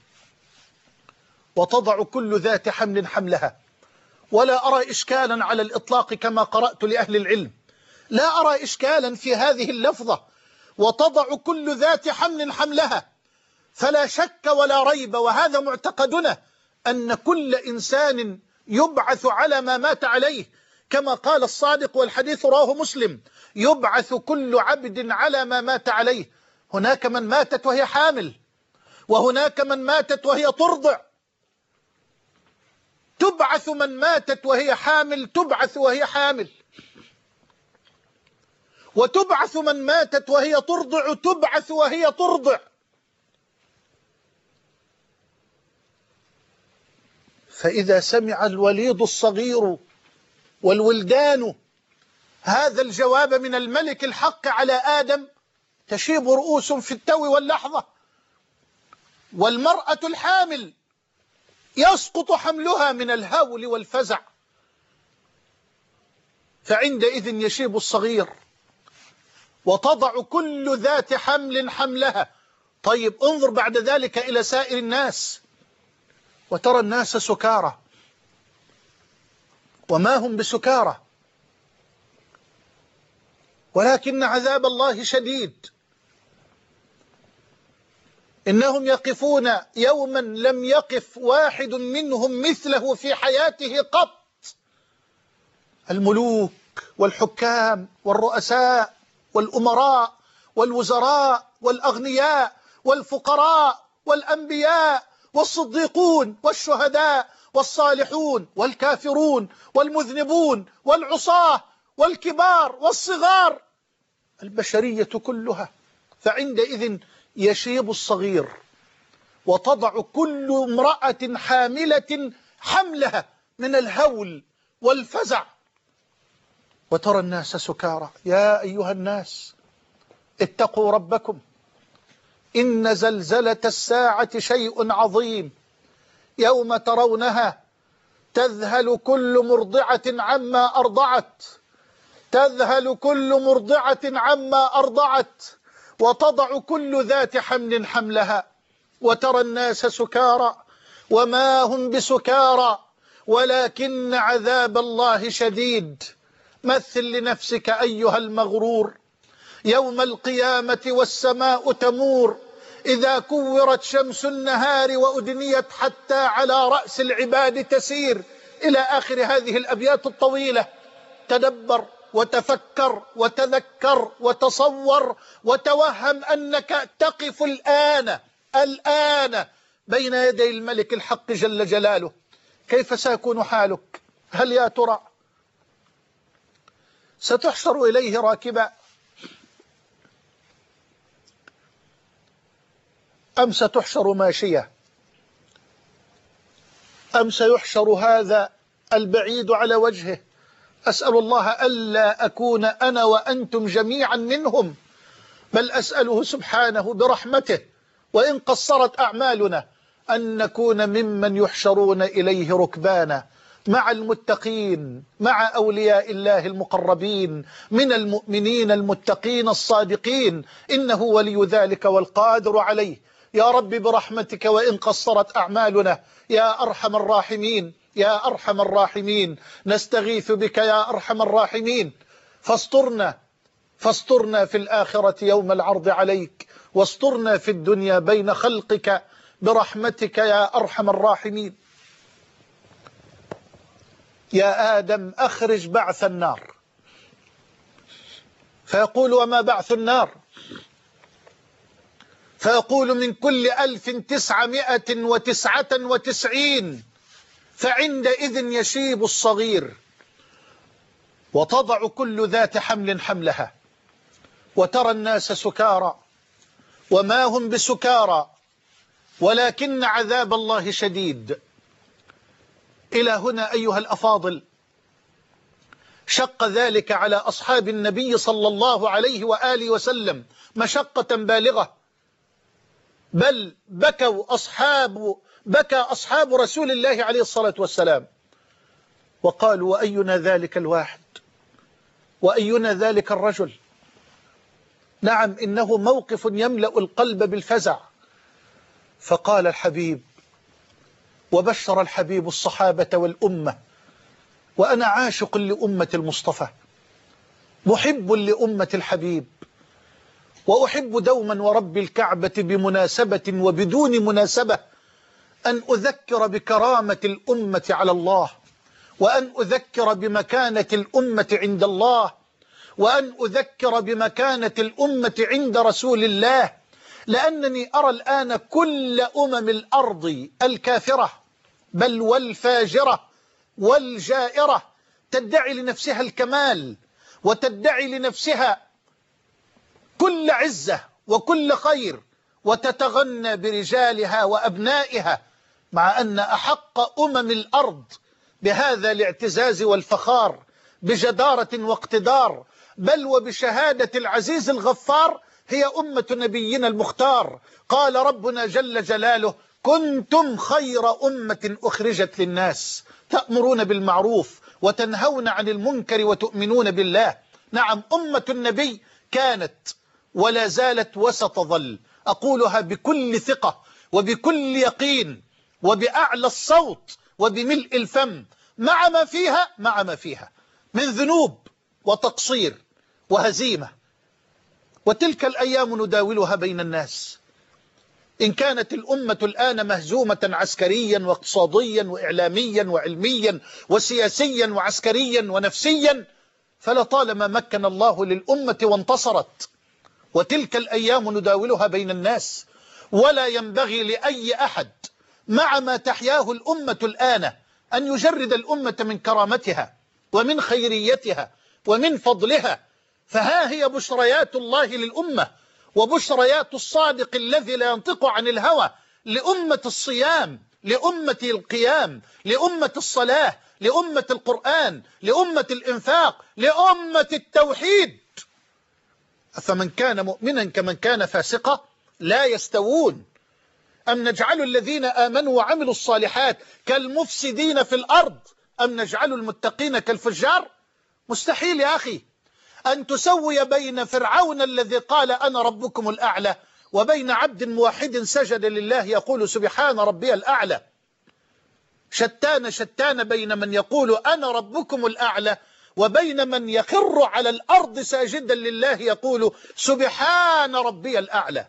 وتضع كل ذات حمل حملها. ولا أرى إشكالا على الإطلاق كما قرأت لأهل العلم، لا أرى إشكالا في هذه اللفظة: وتضع كل ذات حمل حملها. فلا شك ولا ريب، وهذا معتقدنا، أن كل إنسان يبعث على ما مات عليه، كما قال الصادق والحديث رواه مسلم: يبعث كل عبد على ما مات عليه. هناك من ماتت وهي حامل، وهناك من ماتت وهي ترضع. تبعث من ماتت وهي حامل، تبعث وهي حامل. وتبعث من ماتت وهي ترضع، تبعث وهي ترضع. فإذا سمع الوليد الصغير والولدان هذا الجواب من الملك الحق على آدم، تشيب رؤوس في التو واللحظة. والمرأة الحامل يسقط حملها من الهول والفزع، فعندئذ يشيب الصغير، وتضع كل ذات حمل حملها. طيب انظر بعد ذلك إلى سائر الناس، وترى الناس سكارى، وما هم بسكارى، ولكن عذاب الله شديد. إنهم يقفون يوما لم يقف واحد منهم مثله في حياته قط. الملوك والحكام والرؤساء والأمراء والوزراء والأغنياء والفقراء والأنبياء والصديقون والشهداء والصالحون والكافرون والمذنبون والعصاة والكبار والصغار، البشرية كلها. فعندئذ يشيب الصغير، وتضع كل امرأة حاملة حملها من الهول والفزع، وترى الناس سكارى. يا أيها الناس اتقوا ربكم، إن زلزلة الساعة شيء عظيم، يوم ترونها تذهل كل مرضعة عما أرضعت تذهل كل مرضعة عما أرضعت وتضع كل ذات حمل حملها، وترى الناس سكارى وما هم بسكارى ولكن عذاب الله شديد. مثل لنفسك أيها المغرور يوم القيامة والسماء تمور، إذا كورت شمس النهار وأدنيت حتى على رأس العباد تسير، إلى آخر هذه الأبيات الطويلة. تدبر وتفكر وتذكر وتصور وتوهم أنك تقف الآن الآن بين يدي الملك الحق جل جلاله. كيف سيكون حالك؟ هل يا ترى ستحشر إليه راكبا، أم ستحشر ماشية، أم سيحشر هذا البعيد على وجهه؟ أسأل الله ألا أكون أنا وأنتم جميعا منهم، بل أسأله سبحانه برحمته وإن قصرت أعمالنا أن نكون ممن يحشرون إليه ركبانا مع المتقين، مع أولياء الله المقربين من المؤمنين المتقين الصادقين، إنه ولي ذلك والقادر عليه. يا رب برحمتك وإن قصرت أعمالنا يا أرحم الراحمين، يا أرحم الراحمين، نستغيث بك يا أرحم الراحمين. فاسترنا فاسترنا في الآخرة يوم العرض عليك، واسترنا في الدنيا بين خلقك برحمتك يا أرحم الراحمين. يا آدم أخرج بعث النار. فيقول وما بعث النار؟ فيقول من كل ألف تسعمائة وتسعة وتسعين، فعندئذ يشيب الصغير. وتضع كل ذات حمل حملها، وترى الناس سكارى وما هم بسكارى ولكن عذاب الله شديد. إلى هنا أيها الأفاضل شق ذلك على أصحاب النبي صلى الله عليه وآله وسلم مشقة بالغة، بل بكوا أصحاب بكى أصحاب رسول الله عليه الصلاة والسلام وقالوا وأينا ذلك الواحد وأينا ذلك الرجل. نعم إنه موقف يملأ القلب بالفزع. فقال الحبيب وبشر الحبيب الصحابة والأمة، وأنا عاشق لأمة المصطفى محب لأمة الحبيب، وأحب دوما ورب الكعبة بمناسبة وبدون مناسبة أن أذكر بكرامة الأمة على الله، وأن أذكر بمكانة الأمة عند الله، وأن أذكر بمكانة الأمة عند رسول الله، لأنني أرى الآن كل أمم الأرض الكافرة بل والفاجرة والجائرة تدعي لنفسها الكمال وتدعي لنفسها كل عزة وكل خير، وتتغنى برجالها وأبنائها، مع أن أحق أمم الأرض بهذا الاعتزاز والفخار بجدارة واقتدار بل وبشهادة العزيز الغفار هي أمة نبينا المختار. قال ربنا جل جلاله كنتم خير أمة أخرجت للناس تأمرون بالمعروف وتنهون عن المنكر وتؤمنون بالله. نعم أمة النبي كانت ولا زالت وستظل، أقولها بكل ثقة وبكل يقين وبأعلى الصوت وبملء الفم، مع ما فيها مع ما فيها من ذنوب وتقصير وهزيمة. وتلك الأيام نداولها بين الناس. إن كانت الأمة الآن مهزومة عسكريا واقتصاديا وإعلاميا وعلميا وسياسيا وعسكريا ونفسيا، فلطالما مكن الله للأمة وانتصرت. وتلك الأيام نداولها بين الناس، ولا ينبغي لأي أحد مع ما تحياه الأمة الآن أن يجرد الأمة من كرامتها ومن خيريتها ومن فضلها. فها هي بشريات الله للأمة وبشريات الصادق الذي لا ينطق عن الهوى لأمة الصيام، لأمة القيام، لأمة الصلاة، لأمة القرآن، لأمة الإنفاق، لأمة التوحيد. فمن كان مؤمنا كمن كان فاسقا لا يستوون. أم نجعل الذين آمنوا وعملوا الصالحات كالمفسدين في الأرض أم نجعل المتقين كالفجار؟ مستحيل يا أخي أن تسوي بين فرعون الذي قال أنا ربكم الأعلى وبين عبد موحد سجد لله يقول سبحان ربي الأعلى. شتان شتان بين من يقول أنا ربكم الأعلى وبين من يخر على الأرض ساجدا لله يقول سبحان ربي الأعلى.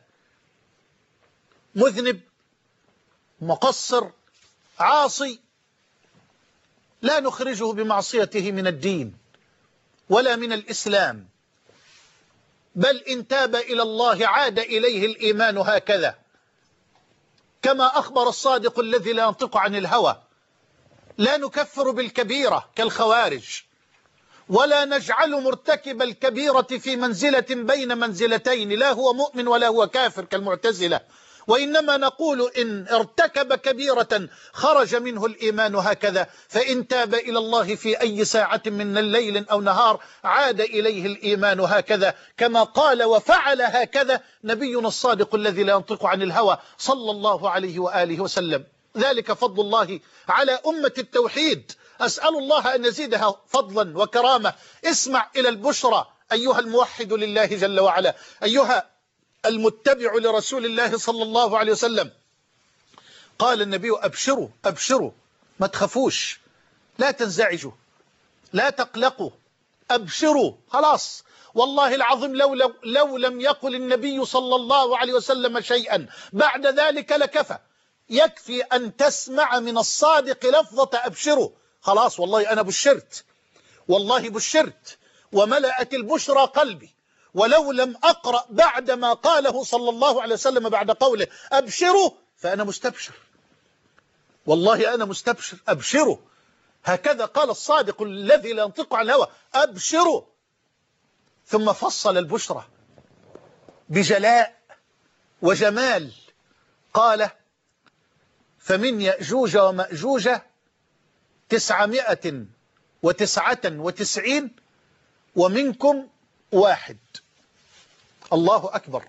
مذنب مقصر عاصي لا نخرجه بمعصيته من الدين ولا من الإسلام، بل إن تاب إلى الله عاد إليه الإيمان هكذا، كما أخبر الصادق الذي لا ينطق عن الهوى. لا نكفر بالكبيرة كالخوارج، ولا نجعل مرتكب الكبيرة في منزلة بين منزلتين، لا هو مؤمن ولا هو كافر كالمعتزلة، وإنما نقول إن ارتكب كبيرة خرج منه الإيمان هكذا، فإن تاب إلى الله في أي ساعة من الليل أو نهار عاد إليه الإيمان هكذا، كما قال وفعل هكذا نبينا الصادق الذي لا ينطق عن الهوى صلى الله عليه وآله وسلم. ذلك فضل الله على أمة التوحيد، أسأل الله أن يزيدها فضلا وكرامة. اسمع إلى البشرى أيها الموحد لله جل وعلا، أيها المتبع لرسول الله صلى الله عليه وسلم. قال النبي أبشروا أبشروا، ما تخافوش، لا تنزعجوا، لا تقلقوا، أبشروا. خلاص والله العظيم لو, لو, لو لم يقل النبي صلى الله عليه وسلم شيئا بعد ذلك لكفى. يكفي أن تسمع من الصادق لفظة أبشروا، خلاص والله أنا بشرت، والله بشرت، وملأت البشرى قلبي، ولو لم أقرأ بعد ما قاله صلى الله عليه وسلم بعد قوله أبشروا فأنا مستبشر، والله أنا مستبشر. أبشروا، هكذا قال الصادق الذي لا ينطق عن الهوى، أبشروا. ثم فصل البشرى بجلاء وجمال، قال فمن يأجوج ومأجوج تسعمائة وتسعة وتسعين ومنكم واحد. الله أكبر.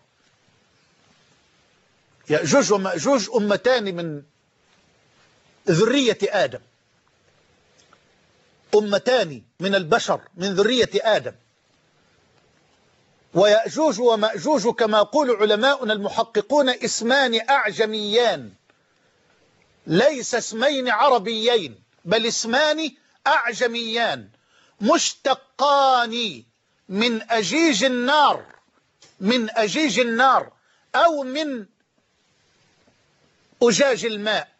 يأجوج ومأجوج أمتان من ذرية آدم، أمتان من البشر من ذرية آدم. ويأجوج ومأجوج كما يقول علماؤنا المحققون اسمان أعجميان، ليس اسمين عربيين بل اسمان أعجميان مشتقان من أجيج النار، من أجيج النار أو من أجاج الماء.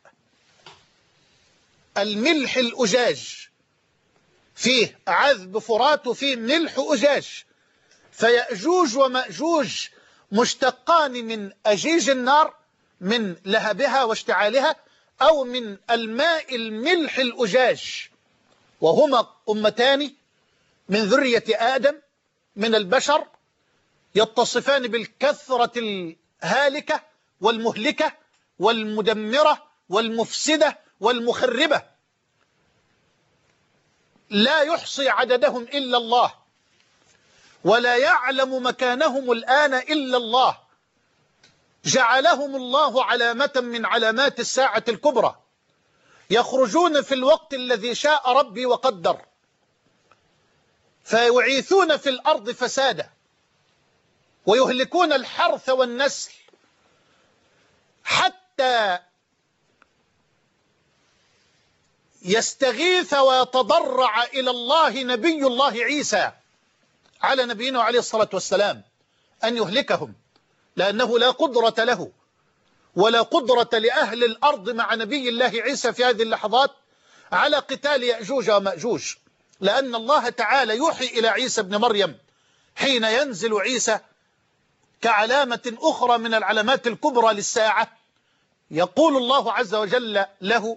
الملح الأجاج فيه عذب فرات وفيه ملح أجاج، فيأجوج ومأجوج مشتقان من أجيج النار من لهبها واشتعالها أو من الماء الملح الأجاج، وهما أمتان من ذرية آدم من البشر يتصفان بالكثرة الهالكة والمهلكة والمدمرة والمفسدة والمخربة، لا يحصي عددهم إلا الله، ولا يعلم مكانهم الآن إلا الله. جعلهم الله علامة من علامات الساعة الكبرى، يخرجون في الوقت الذي شاء ربي وقدر، فيعيثون في الأرض فسادا ويهلكون الحرث والنسل، حتى يستغيث ويتضرع إلى الله نبي الله عيسى على نبينا عليه الصلاة والسلام أن يهلكهم، لأنه لا قدرة له ولا قدرة لأهل الأرض مع نبي الله عيسى في هذه اللحظات على قتال يأجوج ومأجوج، لأن الله تعالى يوحي إلى عيسى ابن مريم حين ينزل عيسى كعلامة أخرى من العلامات الكبرى للساعة، يقول الله عز وجل له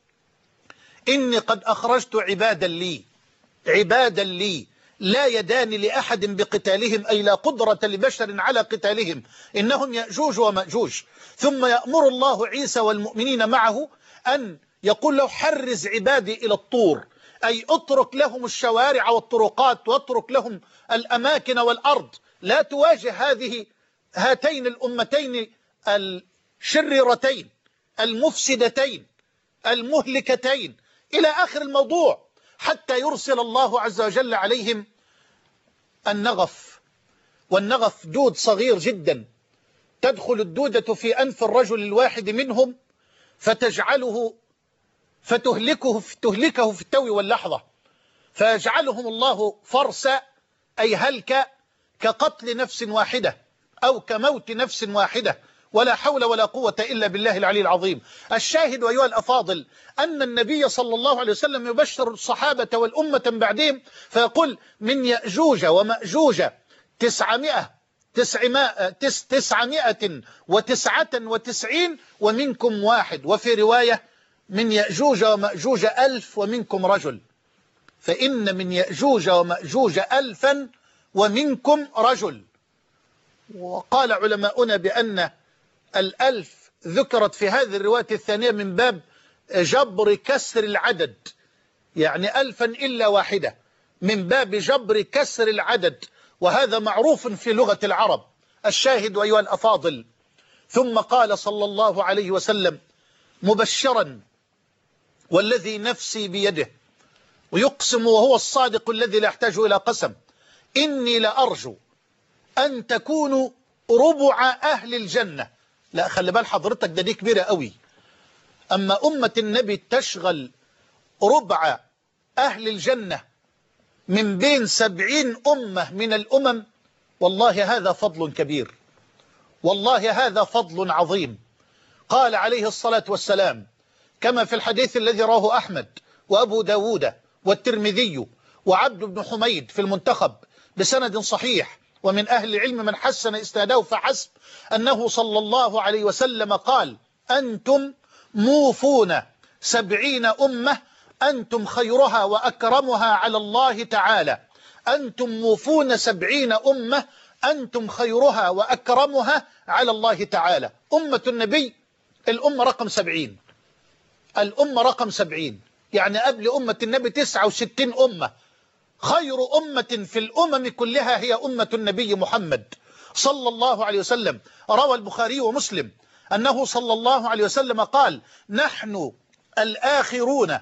إني قد أخرجت عبادا لي عبادا لي لا يدان لأحد بقتالهم، أي لا قدرة لبشر على قتالهم، إنهم يأجوج ومأجوج. ثم يأمر الله عيسى والمؤمنين معه أن يقول له حرز عبادي إلى الطور، أي اترك لهم الشوارع والطرقات واترك لهم الأماكن والأرض، لا تواجه هذه هاتين الأمتين الشريرتين المفسدتين المهلكتين إلى آخر الموضوع، حتى يرسل الله عز وجل عليهم النغف. والنغف دود صغير جدا، تدخل الدودة في أنف الرجل الواحد منهم فتجعله فتهلكه تهلكه في التو واللحظة، فيجعلهم الله فرسا أي هلك كقتل نفس واحدة أو كموت نفس واحدة، ولا حول ولا قوة إلا بالله العلي العظيم. الشاهد أيها الأفاضل أن النبي صلى الله عليه وسلم يبشر الصحابة والأمة بعدهم فيقول من يأجوج ومأجوج تسعمائة تسعمائة تس تسعمائة وتسعة وتسعين ومنكم واحد، وفي رواية من يأجوج ومأجوج ألف ومنكم رجل، فإن من يأجوج ومأجوج ألفا ومنكم رجل. وقال علماؤنا بأن الألف ذكرت في هذه الرواية الثانية من باب جبر كسر العدد، يعني ألفا إلا واحدة، من باب جبر كسر العدد، وهذا معروف في لغة العرب. الشاهد أيها الأفاضل ثم قال صلى الله عليه وسلم مبشرا والذي نفسي بيده، ويقسم وهو الصادق الذي لا يحتاج إلى قسم، إني لأرجو أن تكونوا ربع أهل الجنة. لا خلي بال حضرتك، ده دي كبيرة قوي. أما أمة النبي تشغل ربع أهل الجنة من بين سبعين أمة من الأمم، والله هذا فضل كبير، والله هذا فضل عظيم. قال عليه الصلاة والسلام كما في الحديث الذي رواه أحمد وأبو داود والترمذي وعبد بن حميد في المنتخب بسند صحيح، ومن أهل العلم من حسن إسناده فحسب، أنه صلى الله عليه وسلم قال: أنتم موفون سبعين أمة أنتم خيرها وأكرمها على الله تعالى. أنتم موفون سبعين أمة أنتم خيرها وأكرمها على الله تعالى. أمة النبي الأمة رقم سبعين، الأمة رقم سبعين، يعني قبل أمة النبي تسعة وستين أمة. خير أمة في الأمم كلها هي أمة النبي محمد صلى الله عليه وسلم. روى البخاري ومسلم أنه صلى الله عليه وسلم قال: نحن الآخرون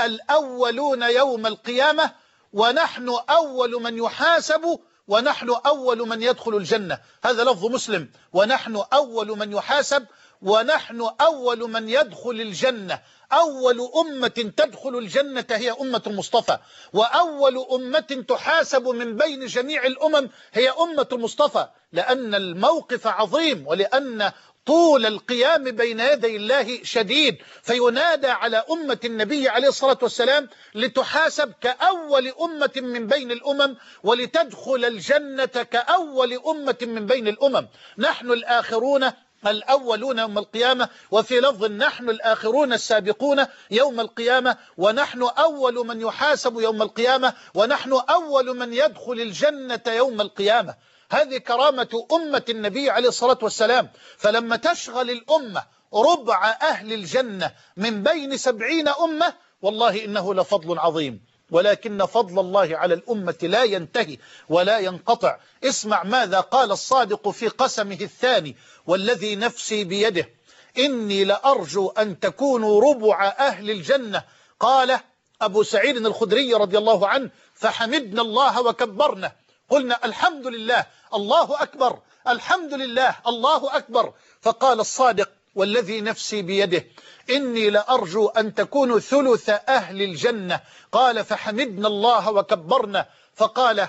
الأولون يوم القيامة، ونحن أول من يحاسب، ونحن أول من يدخل الجنة. هذا لفظ مسلم: ونحن أول من يحاسب، ونحن أول من يدخل الجنة. أول أمة تدخل الجنة هي أمة المصطفى، وأول أمة تحاسب من بين جميع الأمم هي أمة المصطفى، لأن الموقف عظيم ولأن طول القيام بين يدي الله شديد، فينادى على أمة النبي عليه الصلاة والسلام لتحاسب كأول أمة من بين الأمم، ولتدخل الجنة كأول أمة من بين الأمم. نحن الآخرون الأولون يوم القيامة، وفي لفظ: نحن الآخرون السابقون يوم القيامة، ونحن أول من يحاسب يوم القيامة، ونحن أول من يدخل الجنة يوم القيامة. هذه كرامة أمة النبي عليه الصلاة والسلام. فلما تشغل الأمة ربع أهل الجنة من بين سبعين أمة، والله إنه لفضل عظيم، ولكن فضل الله على الأمة لا ينتهي ولا ينقطع. اسمع ماذا قال الصادق في قسمه الثاني: والذي نفسي بيده إني لأرجو أن تكونوا ربع أهل الجنة. قال أبو سعيد الخدري رضي الله عنه: فحمدنا الله وكبرنا، قلنا: الحمد لله، الله أكبر، الحمد لله، الله أكبر. فقال الصادق: والذي نفسي بيده إني لأرجو أن تكونوا ثلث أهل الجنة. قال: فحمدنا الله وكبرنا. فقال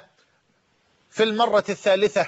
في المرة الثالثة: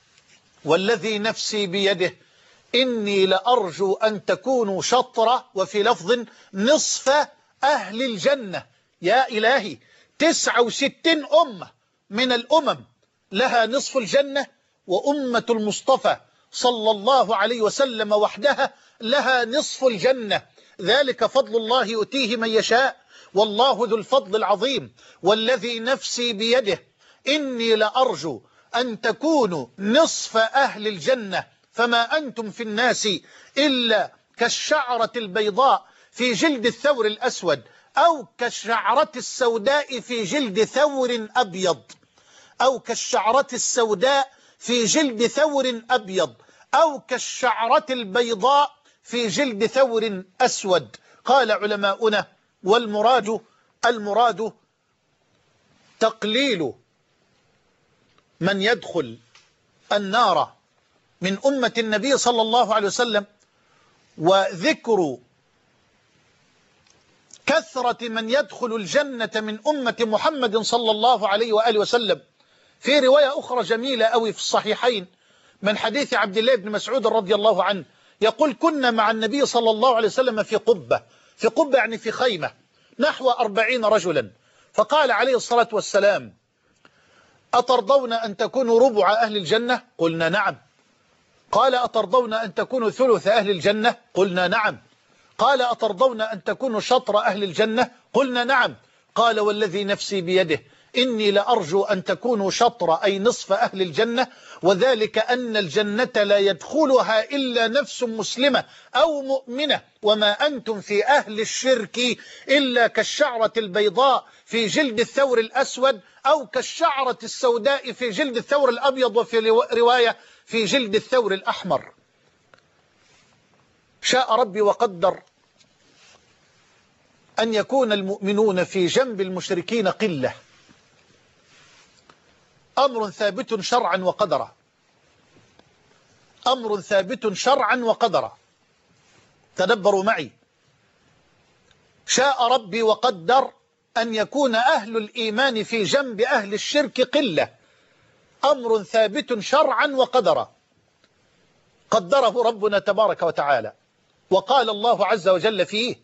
والذي نفسي بيده إني لأرجو أن تكونوا شطر، وفي لفظ نصف أهل الجنة. يا إلهي، تسعة وستين أمة من الأمم لها نصف الجنة، وأمة المصطفى صلى الله عليه وسلم وحدها لها نصف الجنة. ذلك فضل الله يؤتيه من يشاء، والله ذو الفضل العظيم. والذي نفسي بيده إني لأرجو أن تكونوا نصف أهل الجنة، فما أنتم في الناس إلا كالشعرة البيضاء في جلد الثور الأسود، أو كالشعرة السوداء في جلد ثور أبيض، أو كالشعرة السوداء في جلد ثور أبيض، أو كالشعرة البيضاء في جلد ثور أسود. قال علماؤنا: والمراد المراد تقليل من يدخل النار من أمة النبي صلى الله عليه وسلم، وذكر كثرة من يدخل الجنة من أمة محمد صلى الله عليه وآله وسلم. في رواية أخرى جميلة أوي في الصحيحين من حديث عبد الله بن مسعود رضي الله عنه، يقول: كنا مع النبي صلى الله عليه وسلم في قبة، في قبة يعني في خيمة، نحو أربعين رجلا. فقال عليه الصلاة والسلام: أترضون أن تكونوا ربع أهل الجنة؟ قلنا: نعم. قال: أترضون أن تكونوا ثلث أهل الجنة؟ قلنا: نعم. قال: أترضون أن تكونوا شطر أهل الجنة؟ قلنا: نعم. قال: والذي نفسي بيده إني لأرجو أن تكونوا شطر، أي نصف أهل الجنة، وذلك أن الجنة لا يدخلها إلا نفس مسلمة أو مؤمنة، وما أنتم في أهل الشرك إلا كالشعرة البيضاء في جلد الثور الأسود، أو كالشعرة السوداء في جلد الثور الأبيض، وفي رواية في جلد الثور الأحمر. شاء ربي وقدر أن يكون المؤمنون في جنب المشركين قلة، أمر ثابت شرعا وقدرا، أمر ثابت شرعا وقدرا. تدبروا معي: شاء ربي وقدر أن يكون أهل الإيمان في جنب أهل الشرك قلة، أمر ثابت شرعا وقدرا، قدره ربنا تبارك وتعالى. وقال الله عز وجل فيه: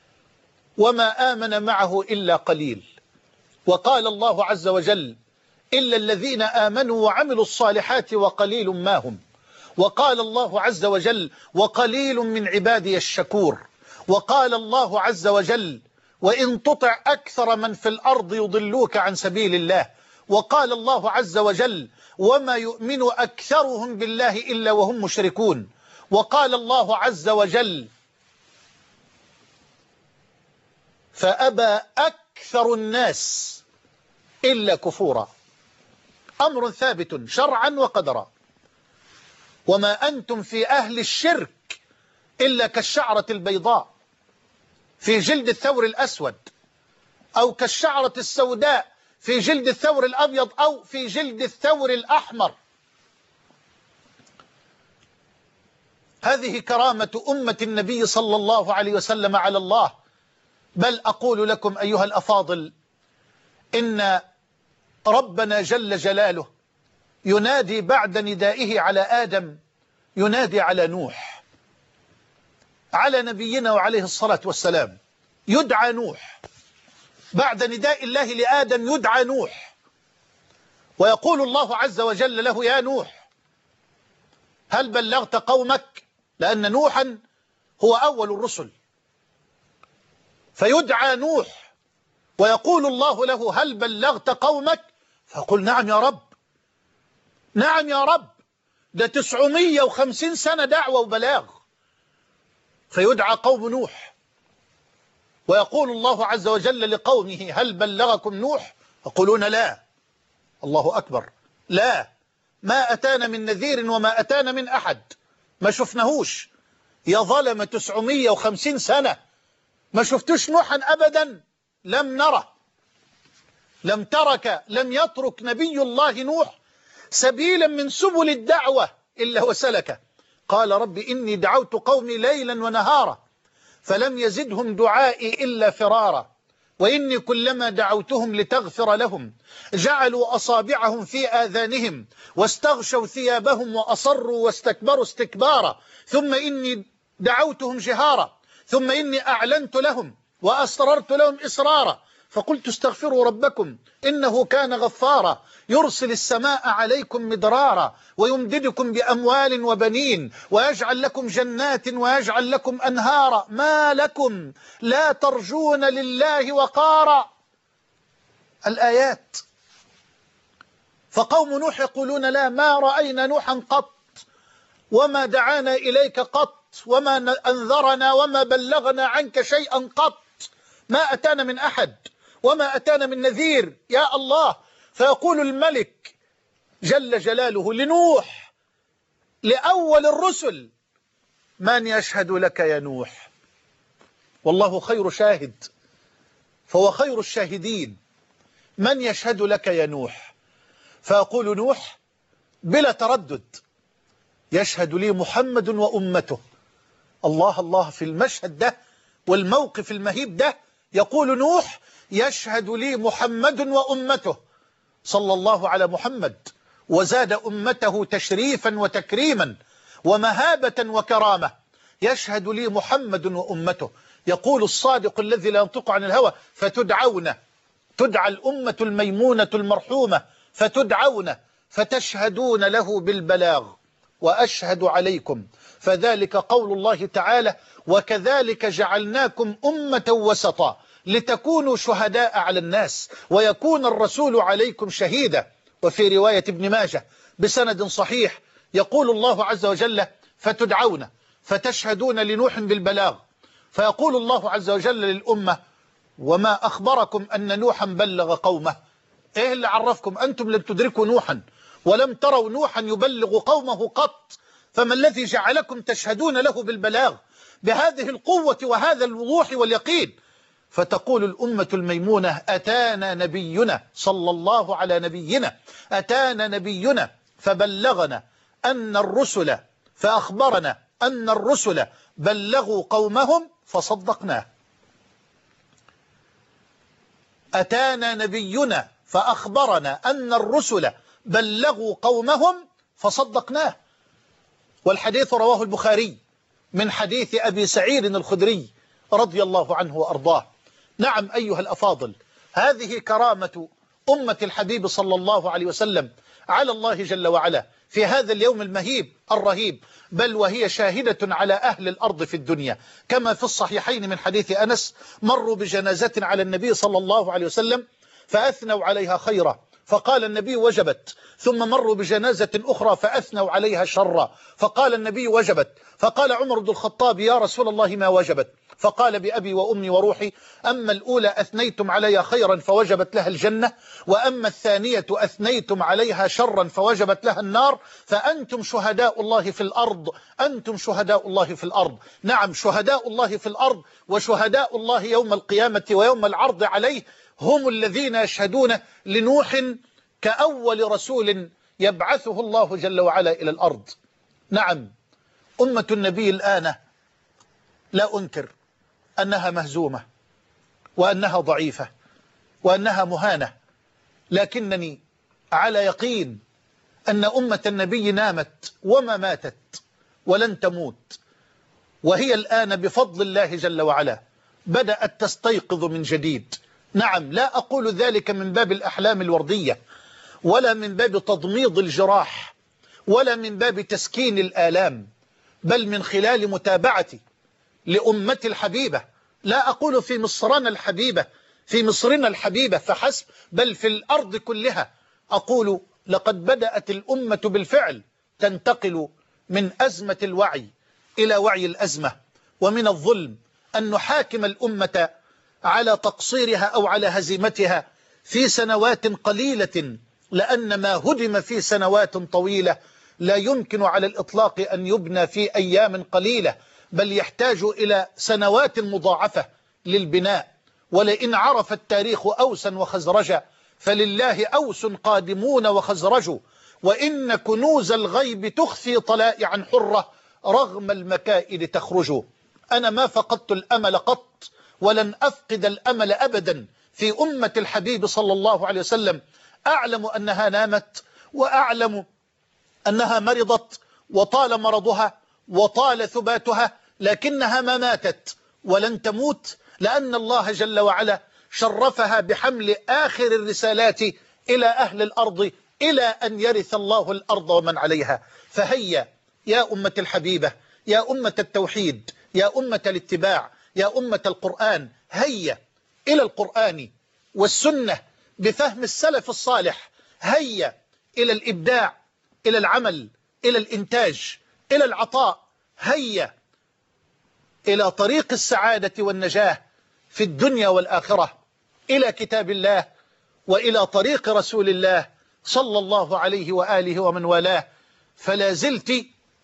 وما آمن معه إلا قليل. وقال الله عز وجل: إلا الذين آمنوا وعملوا الصالحات وقليل ما هم. وقال الله عز وجل وقليل من عبادي الشكور. وقال الله عز وجل وإن تطع أكثر من في الأرض يضلوك عن سبيل الله. وقال الله عز وجل وما يؤمن أكثرهم بالله إلا وهم مشركون. وقال الله عز وجل فأبى أكثر الناس إلا كفورا. أمر ثابت شرعا وقدرا. وما أنتم في أهل الشرك إلا كالشعرة البيضاء في جلد الثور الأسود، أو كالشعرة السوداء في جلد الثور الأبيض، أو في جلد الثور الأحمر. هذه كرامة أمة النبي صلى الله عليه وسلم على الله. بل أقول لكم أيها الأفاضل إن ربنا جل جلاله ينادي بعد ندائه على آدم ينادي على نوح، على نبينا وعليه الصلاة والسلام. يدعى نوح بعد نداء الله لآدم، يدعى نوح، ويقول الله عز وجل له يا نوح هل بلغت قومك؟ لأن نوحا هو أول الرسل، فيدعى نوح ويقول الله له هل بلغت قومك؟ فقل نعم يا رب، نعم يا رب، ده تسعمية وخمسين سنة دعوة وبلاغ. فيدعى قوم نوح ويقول الله عز وجل لقومه هل بلغكم نوح؟ يقولون لا. الله أكبر، لا، ما أتانا من نذير وما أتانا من أحد، ما شفناهوش. يا ظلم تسعمية وخمسين سنة ما شفتوش نوحا أبدا، لم نره، لم ترك لم يترك نبي الله نوح سبيلا من سبل الدعوة إلا وسلكه. قال رب إني دعوت قومي ليلا ونهارا فلم يزدهم دعائي إلا فرارا وإني كلما دعوتهم لتغفر لهم جعلوا أصابعهم في آذانهم واستغشوا ثيابهم وأصروا واستكبروا استكبارا ثم إني دعوتهم جهارا ثم إني أعلنت لهم وأسررت لهم إسرارا فقلت استغفروا ربكم إنه كان غفارا يرسل السماء عليكم مدرارا ويمددكم بأموال وبنين ويجعل لكم جنات ويجعل لكم أنهارا ما لكم لا ترجون لله وقارا. الآيات. فقوم نوح يقولون لا، ما رأينا نوحا قط وما دعانا إليك قط وما أنذرنا وما بلغنا عنك شيئا قط، ما أتانا من أحد وما أتانا من نذير يا الله. فيقول الملك جل جلاله لنوح لأول الرسل من يشهد لك يا نوح؟ والله خير شاهد، فهو خير الشاهدين. من يشهد لك يا نوح؟ فيقول نوح بلا تردد يشهد لي محمد وأمته. الله الله، في المشهد ده والموقف المهيب ده يقول نوح يشهد لي محمد وأمته صلى الله على محمد، وزاد أمته تشريفا وتكريما ومهابة وكرامة. يشهد لي محمد وأمته. يقول الصادق الذي لا ينطق عن الهوى فتدعون، تدعى الأمة الميمونة المرحومة فتدعون فتشهدون له بالبلاغ وأشهد عليكم. فذلك قول الله تعالى وكذلك جعلناكم أمة وسطا لتكونوا شهداء على الناس ويكون الرسول عليكم شهيدا. وفي رواية ابن ماجه بسند صحيح يقول الله عز وجل فتدعون فتشهدون لنوح بالبلاغ، فيقول الله عز وجل للأمة وما أخبركم أن نوحا بلغ قومه؟ إيه اللي عرفكم؟ أنتم لم تدركوا نوحا ولم تروا نوحا يبلغ قومه قط، فما الذي جعلكم تشهدون له بالبلاغ بهذه القوة وهذا الوضوح واليقين؟ فتقول الأمة الميمونة أتانا نبينا صلى الله على نبينا، أتانا نبينا فبلغنا أن الرسل فأخبرنا أن الرسل بلغوا قومهم فصدقناه. أتانا نبينا فأخبرنا أن الرسل بلغوا قومهم فصدقناه. والحديث رواه البخاري من حديث أبي سعيد الخدري رضي الله عنه وأرضاه. نعم أيها الأفاضل، هذه كرامة أمة الحبيب صلى الله عليه وسلم على الله جل وعلا في هذا اليوم المهيب الرهيب، بل وهي شاهدة على أهل الأرض في الدنيا، كما في الصحيحين من حديث أنس: مروا بجنازة على النبي صلى الله عليه وسلم فأثنوا عليها خيرا، فقال النبي: وجبت. ثم مروا بجنازة أخرى فأثنوا عليها شرا، فقال النبي: وجبت. فقال عمر بن الخطاب: يا رسول الله ما وجبت؟ فقال: بأبي وأمي وروحي، أما الأولى أثنيتم عليها خيرا فوجبت لها الجنة، وأما الثانية أثنيتم عليها شرا فوجبت لها النار، فأنتم شهداء الله في الأرض، أنتم شهداء الله في الأرض. نعم، شهداء الله في الأرض وشهداء الله يوم القيامة ويوم العرض عليه هم الذين يشهدون لنوح كأول رسول يبعثه الله جل وعلا إلى الأرض. نعم، أمة النبي الآن لا أنكر أنها مهزومة وأنها ضعيفة وأنها مهانة، لكنني على يقين أن أمة النبي نامت وما ماتت ولن تموت، وهي الآن بفضل الله جل وعلا بدأت تستيقظ من جديد. نعم، لا أقول ذلك من باب الأحلام الوردية، ولا من باب تضميض الجراح، ولا من باب تسكين الآلام، بل من خلال متابعتي لأمة الحبيبة. لا أقول في مصرنا الحبيبة في مصرنا الحبيبة فحسب، بل في الأرض كلها. أقول لقد بدأت الأمة بالفعل تنتقل من أزمة الوعي إلى وعي الأزمة، ومن الظلم أن نحاكم الأمة على تقصيرها أو على هزيمتها في سنوات قليلة، لأن ما هدم في سنوات طويلة لا يمكن على الإطلاق أن يبنى في أيام قليلة، بل يحتاج إلى سنوات مضاعفة للبناء. ولئن عرف التاريخ أوسا وخزرجا فلله أوس قادمون وخزرج، وإن كنوز الغيب تخفي طلائعا حرة رغم المكائد تخرج. أنا ما فقدت الأمل قط ولن أفقد الأمل أبدا في أمة الحبيب صلى الله عليه وسلم. أعلم أنها نامت، وأعلم أنها مرضت وطال مرضها وطال ثباتها، لكنها ما ماتت ولن تموت، لأن الله جل وعلا شرفها بحمل آخر الرسالات إلى أهل الأرض إلى أن يرث الله الأرض ومن عليها. فهيا يا أمة الحبيبة، يا أمة التوحيد، يا أمة الاتباع، يا أمة القرآن، هيا إلى القرآن والسنة بفهم السلف الصالح، هيا إلى الإبداع، إلى العمل، إلى الإنتاج، إلى العطاء، هيا إلى طريق السعادة والنجاة في الدنيا والآخرة، إلى كتاب الله وإلى طريق رسول الله صلى الله عليه وآله ومن والاه. فلا زلت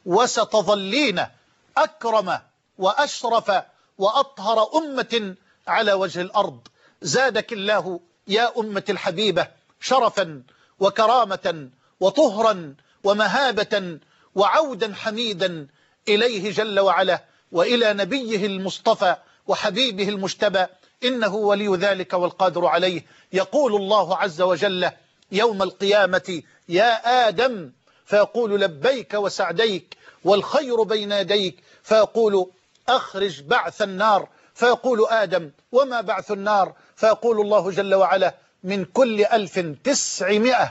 وستظلين أكرم وأشرف وأطهر أمة على وجه الأرض. زادك الله يا أمة الحبيبة شرفا وكرامة وطهرا ومهابة وعودا حميدا إليه جل وعلا وإلى نبيه المصطفى وحبيبه المجتبى، إنه ولي ذلك والقادر عليه. يقول الله عز وجل يوم القيامة: يا آدم، فيقول: لبيك وسعديك والخير بين يديك، فيقول: أخرج بعث النار، فيقول آدم: وما بعث النار؟ فيقول الله جل وعلا: من كل ألف تسعمائة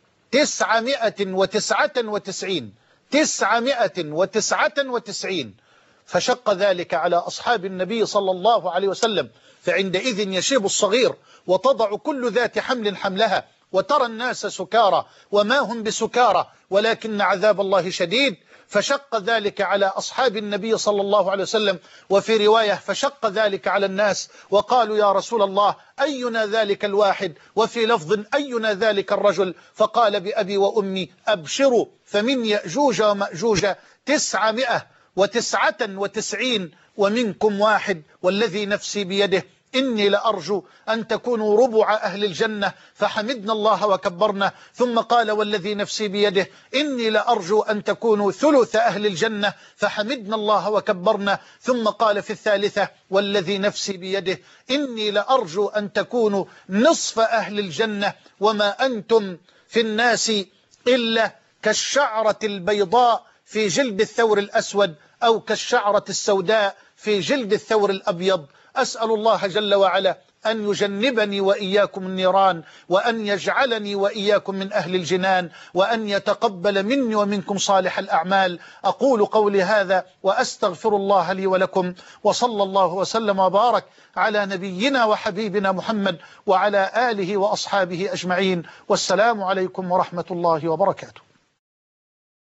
تسعمائة وتسعة وتسعين تسعمائة وتسعة وتسعين. فشق ذلك على أصحاب النبي صلى الله عليه وسلم، فعندئذ يشيب الصغير وتضع كل ذات حمل حملها، وترى الناس سكارى وما هم بسكارى ولكن عذاب الله شديد. فشق ذلك على أصحاب النبي صلى الله عليه وسلم، وفي رواية فشق ذلك على الناس، وقالوا: يا رسول الله، أينا ذلك الواحد؟ وفي لفظ: أينا ذلك الرجل؟ فقال: بأبي وأمي أبشروا، فمن يأجوج ومأجوج تسعمائة وتسعة وتسعين ومنكم واحد، والذي نفسي بيده إني لأرجو أن تكونوا ربع أهل الجنة. فحمدنا الله وكبرنا، ثم قال: والذي نفسي بيده إني لأرجو أن تكونوا ثلث أهل الجنة. فحمدنا الله وكبرنا، ثم قال في الثالثة: والذي نفسي بيده إني لأرجو أن تكونوا نصف أهل الجنة. وما أنتم في الناس إلا كالشعرة البيضاء في جلد الثور الأسود، أو كالشعرة السوداء في جلد الثور الأبيض. أسأل الله جل وعلا أن يجنبني وإياكم النيران، وأن يجعلني وإياكم من أهل الجنان، وأن يتقبل مني ومنكم صالح الأعمال. أقول قولي هذا وأستغفر الله لي ولكم، وصلى الله وسلم وبارك على نبينا وحبيبنا محمد وعلى آله وأصحابه أجمعين، والسلام عليكم ورحمة الله وبركاته.